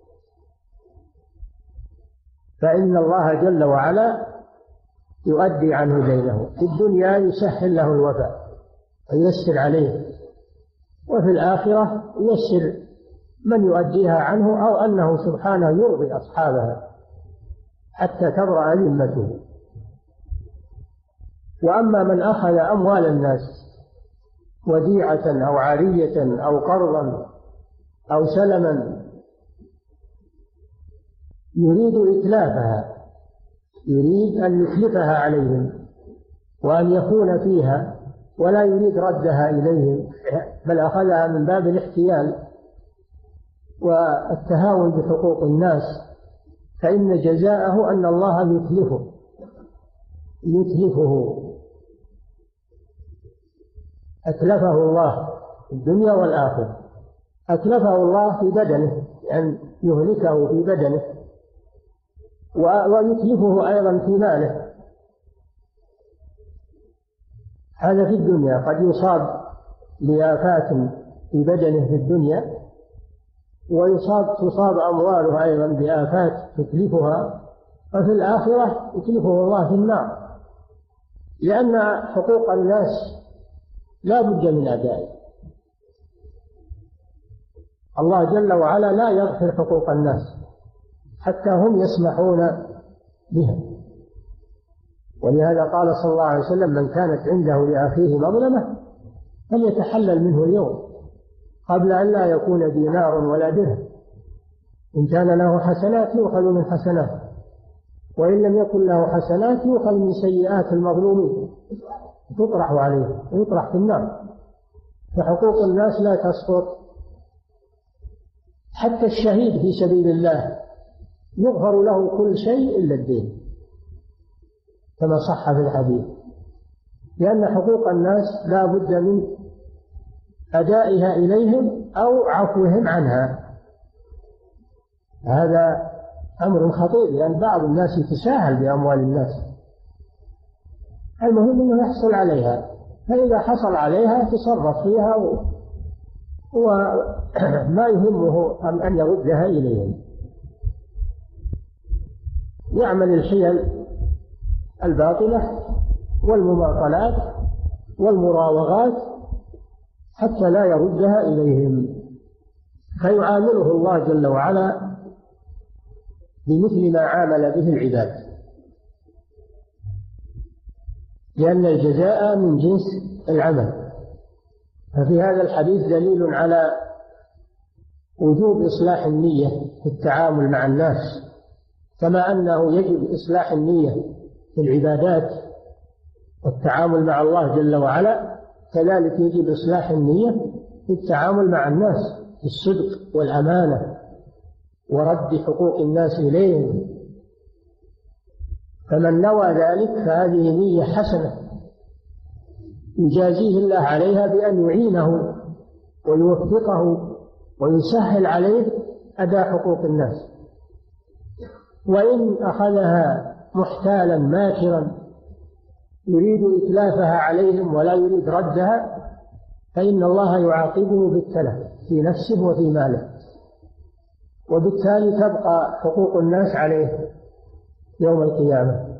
فإن الله جل وعلا يؤدي عنه دينه في الدنيا، يسهل له الوفاء وييسر عليه، وفي الآخرة ييسر من يؤديها عنه أو أنه سبحانه يرضي أصحابها حتى تبرأ ذمته. وأما من أخذ أموال الناس وديعة أو عارية أو قرضا أو سلما يريد إتلافها، يريد أن يتلفها عليهم وأن يكون فيها ولا يريد ردها إليهم، بل أخذها من باب الاحتيال والتهاون بحقوق الناس، فإن جزاءه أن الله يتلفه يتلفه أتلفه الله في الدنيا والآخرة. أتلفه الله في بدنه، يعني يهلكه في بدنه، ويتلفه أيضا في ماله. هذا في الدنيا، قد يصاب بآفات في بدنه في الدنيا، ويصاب تصاب أمواله أيضا بآفات تتلفها، وفي الآخرة يتلفه الله في النار، لأن حقوق الناس لا بد من أدائه. الله جل وعلا لا يغفر حقوق الناس حتى هم يسمحون بها، ولهذا قال صلى الله عليه وسلم: من كانت عنده لأخيه مظلمة فليتحلل منه اليوم قبل أن لا يكون دينار ولا درهم. إن كان له حسنات يؤخذ من حسناته، وإن لم يكن له حسنات يؤخذ من سيئات المظلومين تطرح عليه ويطرح في النار. فحقوق الناس لا تسقط. حتى الشهيد في سبيل الله يغفر له كل شيء إلا الدين، كما صح في الحديث، لأن حقوق الناس لا بد من أدائها إليهم أو عفوهم عنها. هذا أمر خطير، لأن بعض الناس يتساهل بأموال الناس، المهم أنه يحصل عليها، فإذا حصل عليها تصرف فيها وما يهمه أن يردها إليهم. يعمل الحيل الباطلة والمماطلات والمراوغات حتى لا يردها إليهم، فيعامله الله جل وعلا بمثل ما عامل به العباد، لأن الجزاء من جنس العمل. ففي هذا الحديث دليل على وجوب إصلاح النية في التعامل مع الناس، كما أنه يجب إصلاح النية في العبادات والتعامل مع الله جل وعلا، كذلك يجب إصلاح النية في التعامل مع الناس بالصدق والأمانة ورد حقوق الناس إليهم. فمن نوى ذلك فهذه نية حسنة يجازيه الله عليها بأن يعينه ويوفقه ويسهل عليه أداء حقوق الناس. وإن أخذها محتالا ماكرا يريد إتلافها عليهم ولا يريد ردها، فإن الله يعاقبه بالتلف في نفسه وفي ماله، وبالتالي تبقى حقوق الناس عليه يوم القيامة.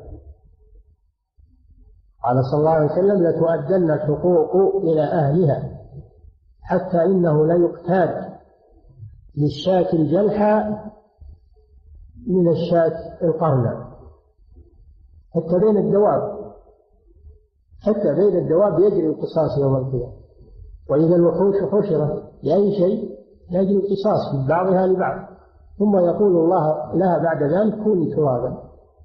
قال صلى الله عليه وسلم: لتؤدن الحقوق إلى أهلها حتى إنه لا يقتاد للشاة الجلحى من الشاة القرنى، حتى بين الدواب حتى بين الدواب يجري القصاص يوم القيامة. وإذا الوحوش حشرت لأي شيء يجري القصاص من بعضها لبعض، ثم يقول الله لها بعد ذلك كوني ترابا.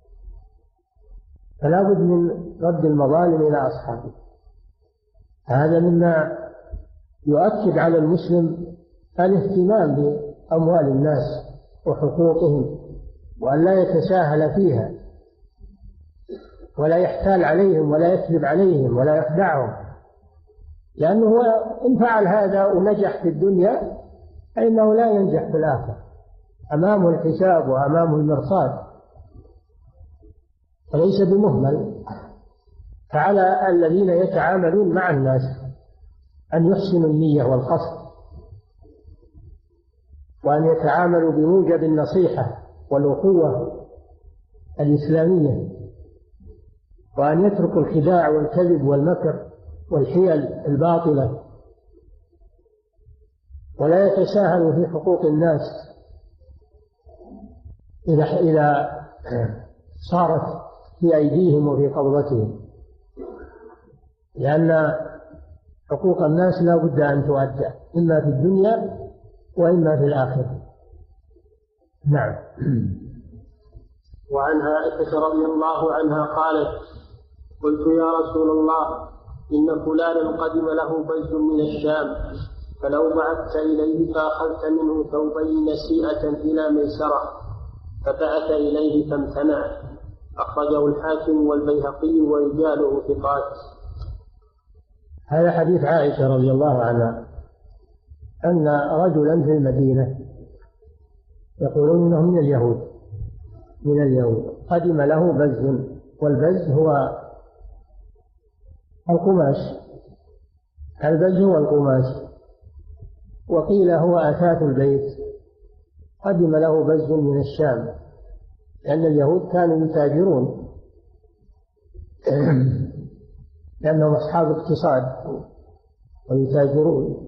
فلا بد من رد المظالم إلى أصحابه. هذا مما يؤكد على المسلم الاهتمام بأموال الناس وحقوقهم، وأن لا يتساهل فيها ولا يحتال عليهم ولا يكذب عليهم ولا يخدعهم، لأنه إن فعل هذا ونجح في الدنيا فإنه لا ينجح في الآخرة، أمامه الحساب وأمامه المرصاد، فليس بمهمل. فعلى الذين يتعاملون مع الناس أن يحسنوا النية والقصد، وأن يتعاملوا بموجب النصيحة والأخوة الإسلامية، وأن يتركوا الخداع والكذب والمكر والحيل الباطلة، ولا يتساهلوا في حقوق الناس إذا إذا صارت في أيديهم وفي قبضتهم، لأن حقوق الناس لا بد أن تؤدى إما في الدنيا وإما في الآخرة. نعم. وعن عائشة رضي الله عنها قالت: قلت يا رسول الله إن فلانا قدم له بيت من الشام، فلو بعثت إليه فأخذت منه ثوبين نسيئة إلى ميسرة، فبعث إليه فامتنع. أخرجه الحاكم والبيهقي ورجاله ثقات. هذا حديث عائشة رضي الله عنها أن رجلا في المدينة يقولون إنه من اليهود من اليهود قدم له بز، والبز هو القماش، البز هو القماش، وقيل هو أثاث البيت. قدم له بز من الشام، لأن اليهود كانوا يتاجرون لأنهم أصحاب اقتصاد ويتاجرون.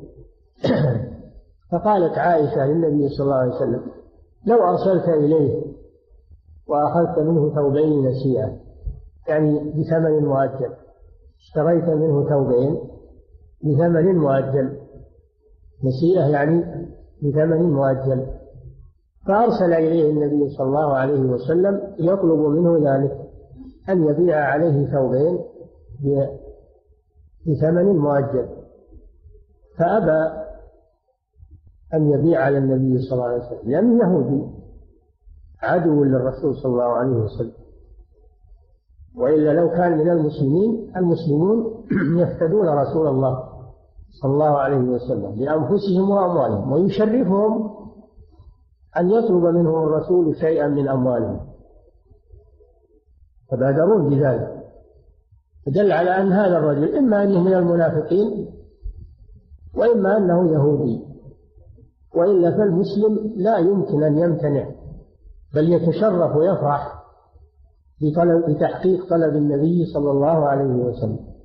فقالت عائشة للنبي صلى الله عليه وسلم: لو أرسلت إليه وأخذت منه ثوبين نسيئة، يعني بثمن مؤجل، اشتريت منه ثوبين بثمن مؤجل، نسيئة يعني بثمن مؤجل، فأرسل إليه النبي صلى الله عليه وسلم يطلب منه ذلك، أن يبيع عليه ثوبين بثمن مؤجل، فأبى أن يبيع على النبي صلى الله عليه وسلم، لأنه يهودي عدو للرسول صلى الله عليه وسلم. وإلا لو كان من المسلمين، المسلمون يفتدون رسول الله صلى الله عليه وسلم بأنفسهم وأموالهم، ويشرفهم أن يطلب منهم الرسول شيئا من أموالهم، فبادرون بذلك. فدل على أن هذا الرجل إما أنه من المنافقين وإما أنه يهودي، وإلا فالمسلم لا يمكن أن يمتنع، بل يتشرف ويفرح بطلب بتحقيق طلب النبي صلى الله عليه وسلم.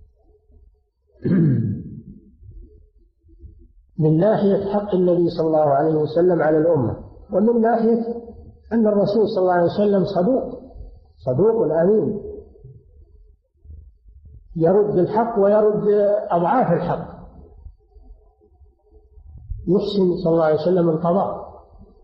من ناحية حق النبي صلى الله عليه وسلم على الأمة، ومن ناحية أن الرسول صلى الله عليه وسلم صدوق صدوق أمين، يرد الحق ويرد أضعاف الحق، يحسن صلى الله عليه وسلم القضاء.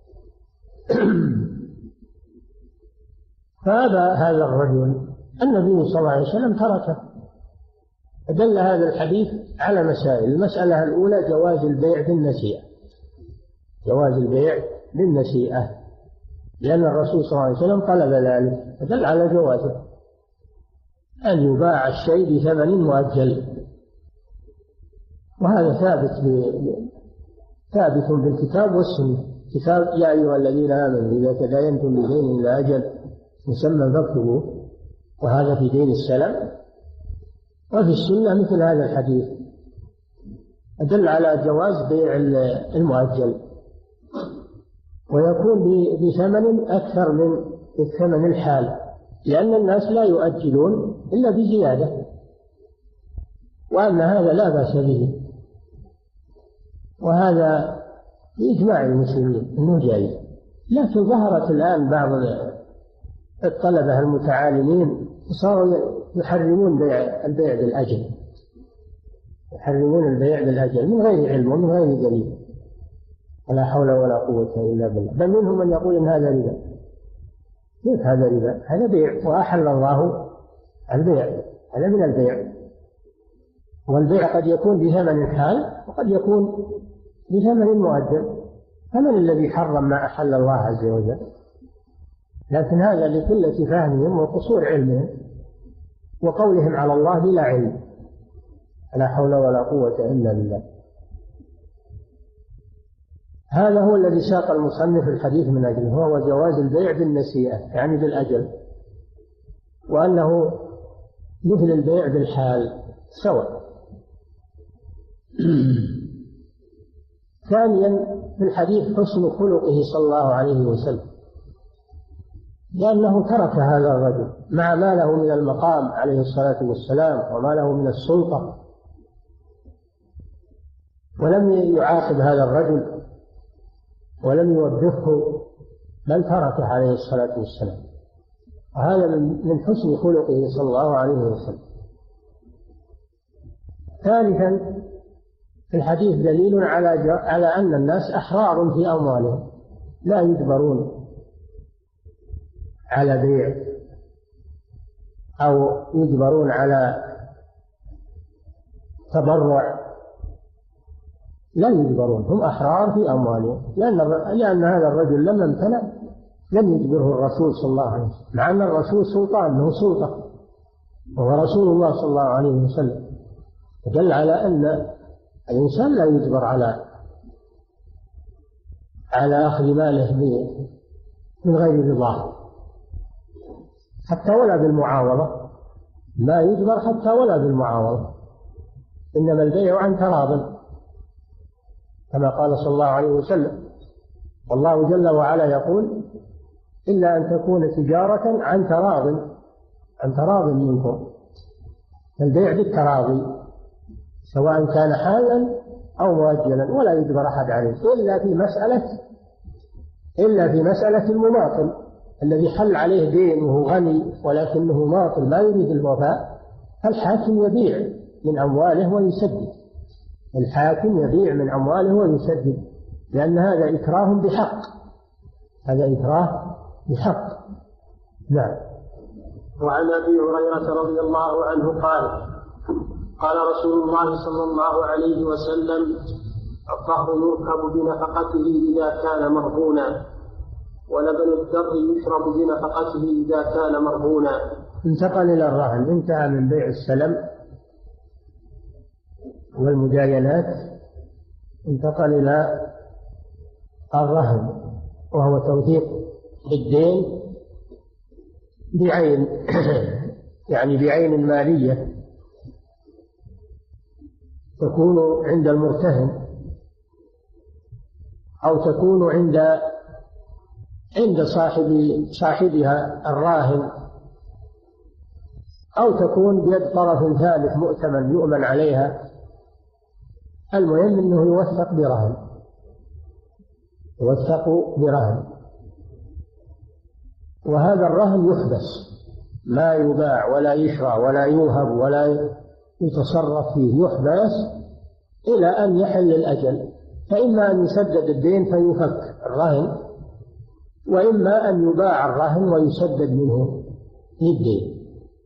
فهذا هذا الرجل النبي صلى الله عليه وسلم تركه. دل هذا الحديث على مسائل. المسألة الأولى جواز البيع بالنسيئة، جواز البيع بالنسيئة، لأن الرسول صلى الله عليه وسلم طلب ذلك، فدل على جوازه أن يباع الشيء بثمن مؤجل، وهذا ثابت ثابت بالكتاب والسنة. كتاب يا أيها الذين آمنوا إذا تداينتم بدين إلى أجل مسمى فاكتبوه، وهذا في دين السلم. وفي السنة مثل هذا الحديث أدل على جواز بيع المؤجل، ويكون بثمن أكثر من الثمن الحال، لأن الناس لا يؤجلون إلا بزيادة، وأن هذا لا بأس به، وهذا بإجماع المسلمين أنه جائز. لكن ظهرت الآن بعض الطلبة المتعالمين صاروا يحرمون بيع البيع بالأجل، يحرمون البيع بالأجل من غير علم ومن غير دليل، ولا حول ولا قوة إلا بالله. بل منهم من يقول إن هذا ربا. كيف هذا ربا؟ هذا بيع، وأحل الله البيع، هذا من البيع. والبيع قد يكون بثمن حال وقد يكون بثمن مؤجل، فمن الذي حرم ما أحل الله عز وجل؟ لكن هذا لقلة فهمهم وقصور علمهم وقولهم على الله بلا علم، لا حول ولا قوة إلا بالله. هذا هو الذي ساق المصنف الحديث من أجله، هو جواز البيع بالنسيئة يعني بالأجل، وأنه مثل البيع بالحال سواء. ثانيا في الحديث حسن خلقه صلى الله عليه وسلم، لأنه ترك هذا الرجل مع ما له من المقام عليه الصلاة والسلام وما له من السلطة، ولم يعاقب هذا الرجل ولم يوبخه، بل تركه عليه الصلاة والسلام، وهذا من حسن خلقه صلى الله عليه وسلم. ثالثا في الحديث دليل على على أن الناس أحرار في أموالهم، لا يجبرون على بيع أو يجبرون على تبرع، لا يجبرون، هم أحرار في أموالهم، لأن لأن هذا الرجل لما امتنع لم يجبره الرسول صلى الله عليه وسلم، مع أن الرسول سلطان له سلطة وهو رسول الله صلى الله عليه وسلم. دل على أن الإنسان لا يجبر على على أخذ ماله من غير رضاه، حتى ولا بالمعاوضة، لا يجبر حتى ولا بالمعاوضة، إنما البيع عن تراض كما قال صلى الله عليه وسلم. والله جل وعلا يقول إلا أن تكون تجارة عن تراض عن تراض منكم، البيع بالتراضي سواء كان حالا أو مؤجلا، ولا يجبر أحد عليه إلا في مسألة إلا في مسألة المماطل الذي حل عليه دين وهو غني ولكنه ماطل ما يريد الوفاء، فالحاكم يبيع من أمواله ويسدد، الحاكم يبيع من أمواله ويسدد، لأن هذا إكراه بحق، هذا إكراه بحق. نعم. وعن أبي هريرة رضي الله عنه قال قال رسول الله صلى الله عليه وسلم الطهر يركب بنفقته إذا كان مرهونا، ولبن الدر يشرب بنفقته إذا كان مرهونا. انتقل إلى الرهن، انتهى من بيع السلم والمجايلات انتقل إلى الرهن، وهو توثيق الدين بعين يعني بعين مالية تكون عند المرتهن أو تكون عند عند صاحب صاحبها الراهن، أو تكون بيد طرف ثالث مؤتمن يؤمن عليها. المهم أنه يوثق برهن، يوثق برهن، وهذا الرهن يحبس، لا يباع ولا يشرى ولا يوهب ولا يتصرف فيه، يحبس إلى أن يحل الأجل، فإما أن يسدد الدين فيفك الرهن، وإما أن يباع الرهن ويسدد منه الدين.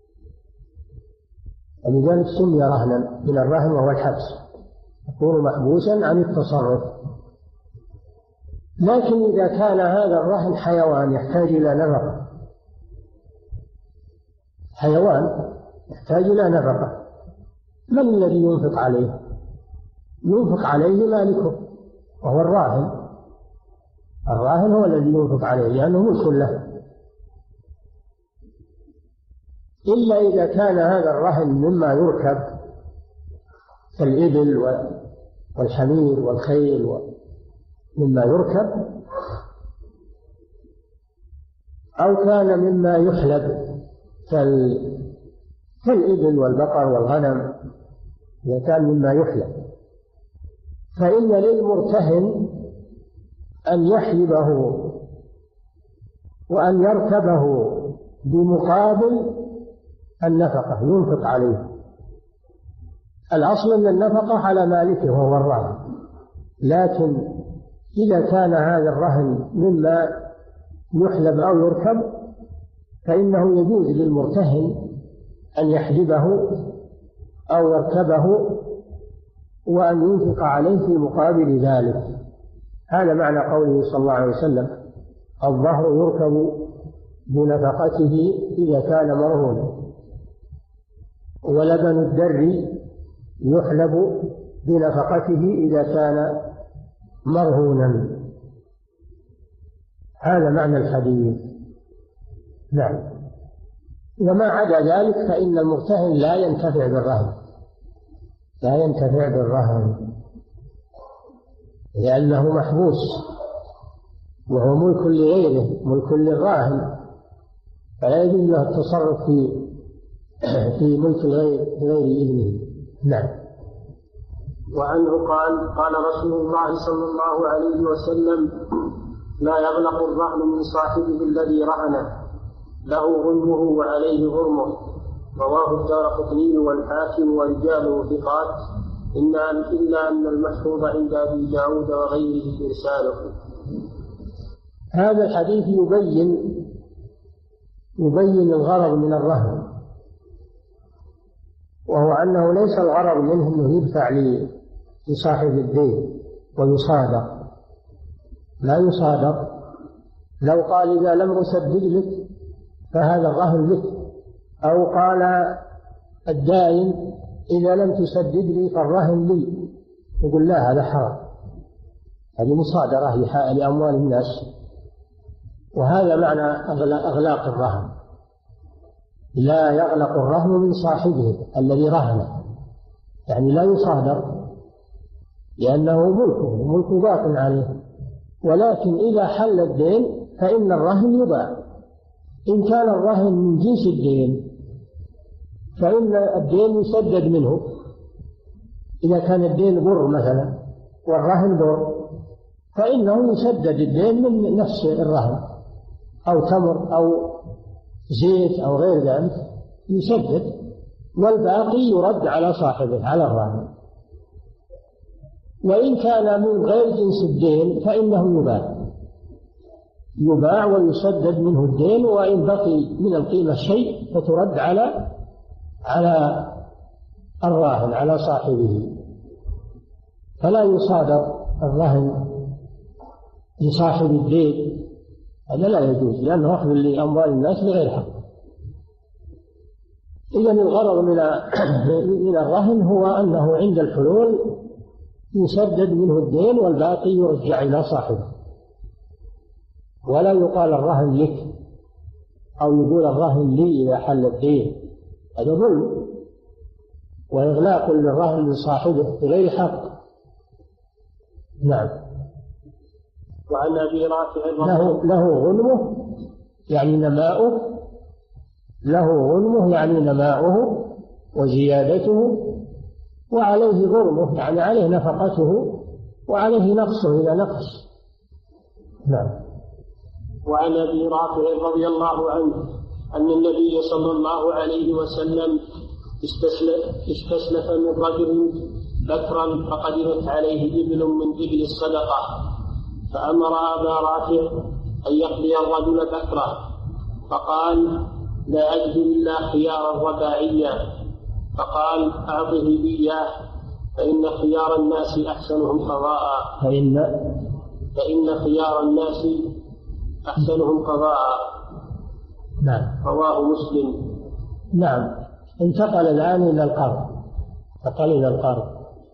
ولذلك سمي رهنا من الرهن وهو الحبس، يكون محبوسا عن التصرف. لكن إذا كان هذا الرهن حيوان يحتاج إلى نفقة، حيوان يحتاج إلى نفقة، من الذي ينفق عليه؟ ينفق عليه مالكه وهو الراهن، الراهن هو الذي ينفق عليه لأنه ملك له. إلا إذا كان هذا الرهن مما يركب كالإبل والحمير والخيل مما يركب، أو كان مما يحلب كالإبل والبقر والغنم، إذا كان مما يحلب فإن للمرتهن أن يحلبه وأن يركبه بمقابل النفقة، ينفق عليه. الأصل أن النفقة على مالكه وهو الراهن، لكن إذا كان هذا الرهن مما يحلب أو يركب فإنه يجوز للمرتهن أن يحلبه أو يركبه وأن ينفق عليه في مقابل ذلك. هذا معنى قوله صلى الله عليه وسلم: الظهر يركب بنفقته إذا كان مرهونا، ولبن الدر يحلب بنفقته إذا كان مرهونا. هذا معنى الحديث. نعم. وما عدا ذلك فإن المرتهن لا ينتفع بالرهن، لا ينتفع بالرهن لأنه محبوس وهو ملك لغيره، ملك للراهن، فلا يجوز له التصرف في في ملك الغير بغير إذنه. نعم. وعنه قال: قال رسول الله صلى الله عليه وسلم: لا يغلق الرهن من صاحبه الذي رهنه، له غنمه وعليه غرمه. رواه الدارقطني والحاكم ورجاله ثقات، إلا أن المحفوظ عند أبي داود وغيره إرساله. هذا الحديث يبين يبين الغرض من الرهن، وهو أنه ليس الغرض منه أنه يدفع لصاحب الدين ويصادق، لا يصادق. لو قال: إذا لم أسدد لك فهذا الرهن لك، أو قال الدائن: إذا لم تسدد لي فالرهن لي، يقول: لا، هذا حرام، هذه مصادرة لأموال الناس. وهذا معنى أغلاق الرهن، لا يغلق الرهن من صاحبه الذي رهنه، يعني لا يصادر لأنه ملكه، ملك باق عليه. ولكن إذا حل الدين فإن الرهن يباع. إن كان الرهن من جنس الدين فإن الدين يسدد منه، إذا كان الدين بر مثلا والرهن بر فإنه يسدد الدين من نفس الرهن، أو تمر أو زيت أو غير ذلك يسدد، والباقي يرد على صاحبه، على الراهن. وإن كان من غير جنس الدين فإنه يباع يباع ويسدد منه الدين، وإن بقي من القيمة شيء فترد على على الراهن، على صاحبه. فلا يصادر الرهن لصاحب الدين، هذا لا يجوز، لأنه أخذ لأموال الناس بغير حق. إذن الغرض من من الرهن هو أنه عند الحلول يسدد منه الدين والباقي يرجع إلى صاحبه، ولا يقال الرهن لك أو يقول الرهن لي إذا حل الدين، هذا ظلم وإغلاق للرهن لصاحبه بغير حق. نعم. وعن أبي رافع له له غنمه يعني نماؤه، له غنمه يعني نماؤه وزيادته، وعليه غرمه يعني عليه نفقته وعليه نقصه إذا نقص. نعم. وعن أبي رافع رضي الله عنه أن النبي صلى الله عليه وسلم استسلف من رجل بكرا فقدمت عليه إبل من إبل الصدقة، فأمر أبا رافع أن يقضي الرجل بكره، فقال: لا أجد إلا خيارا رباعيا، فقال: أعطه إياه فإن خيار الناس أحسنهم قضاء فإن فإن خيار الناس أحسنهم قضاء. نعم. رواه مسلم. نعم. انتقل الآن إلى القرض، انتقل إلى القرض.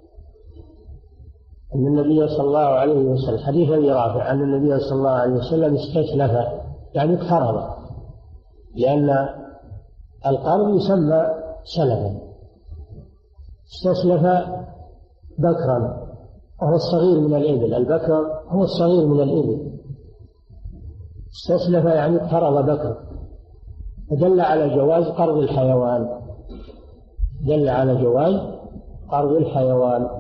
أن النبي صلى الله عليه وسلم، حديث أبي رافع أن النبي صلى الله عليه وسلم استسلف يعني اقترض، لأن القرض يسمى سلفا. استسلف بكرا وهو الصغير من الإبل، البكر هو الصغير من الإبل. استسلف يعني اقترض بكر، فدل على جواز قرض الحيوان، دل على جواز قرض الحيوان.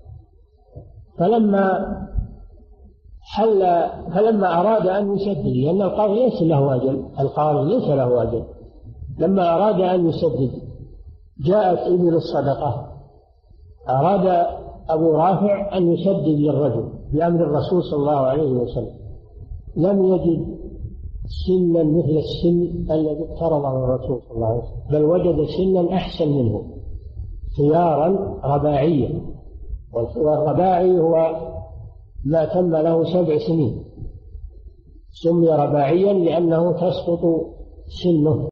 فلما حل فلما أراد أن يسدد، لأن القرض ليس له أجل، القرض ليس له أجل، لما أراد أن يسدد جاءت إبل الصدقة، أراد أبو رافع أن يسدد للرجل بأمر الرسول صلى الله عليه وسلم، لم يجد سنا مثل السن الذي اقترضه الرسول صلى الله عليه وسلم، بل وجد سنا أحسن منه، خيارا رباعيا. والرباعي هو ما تم له سبع سنين، سمي رباعيا لأنه تسقط سنه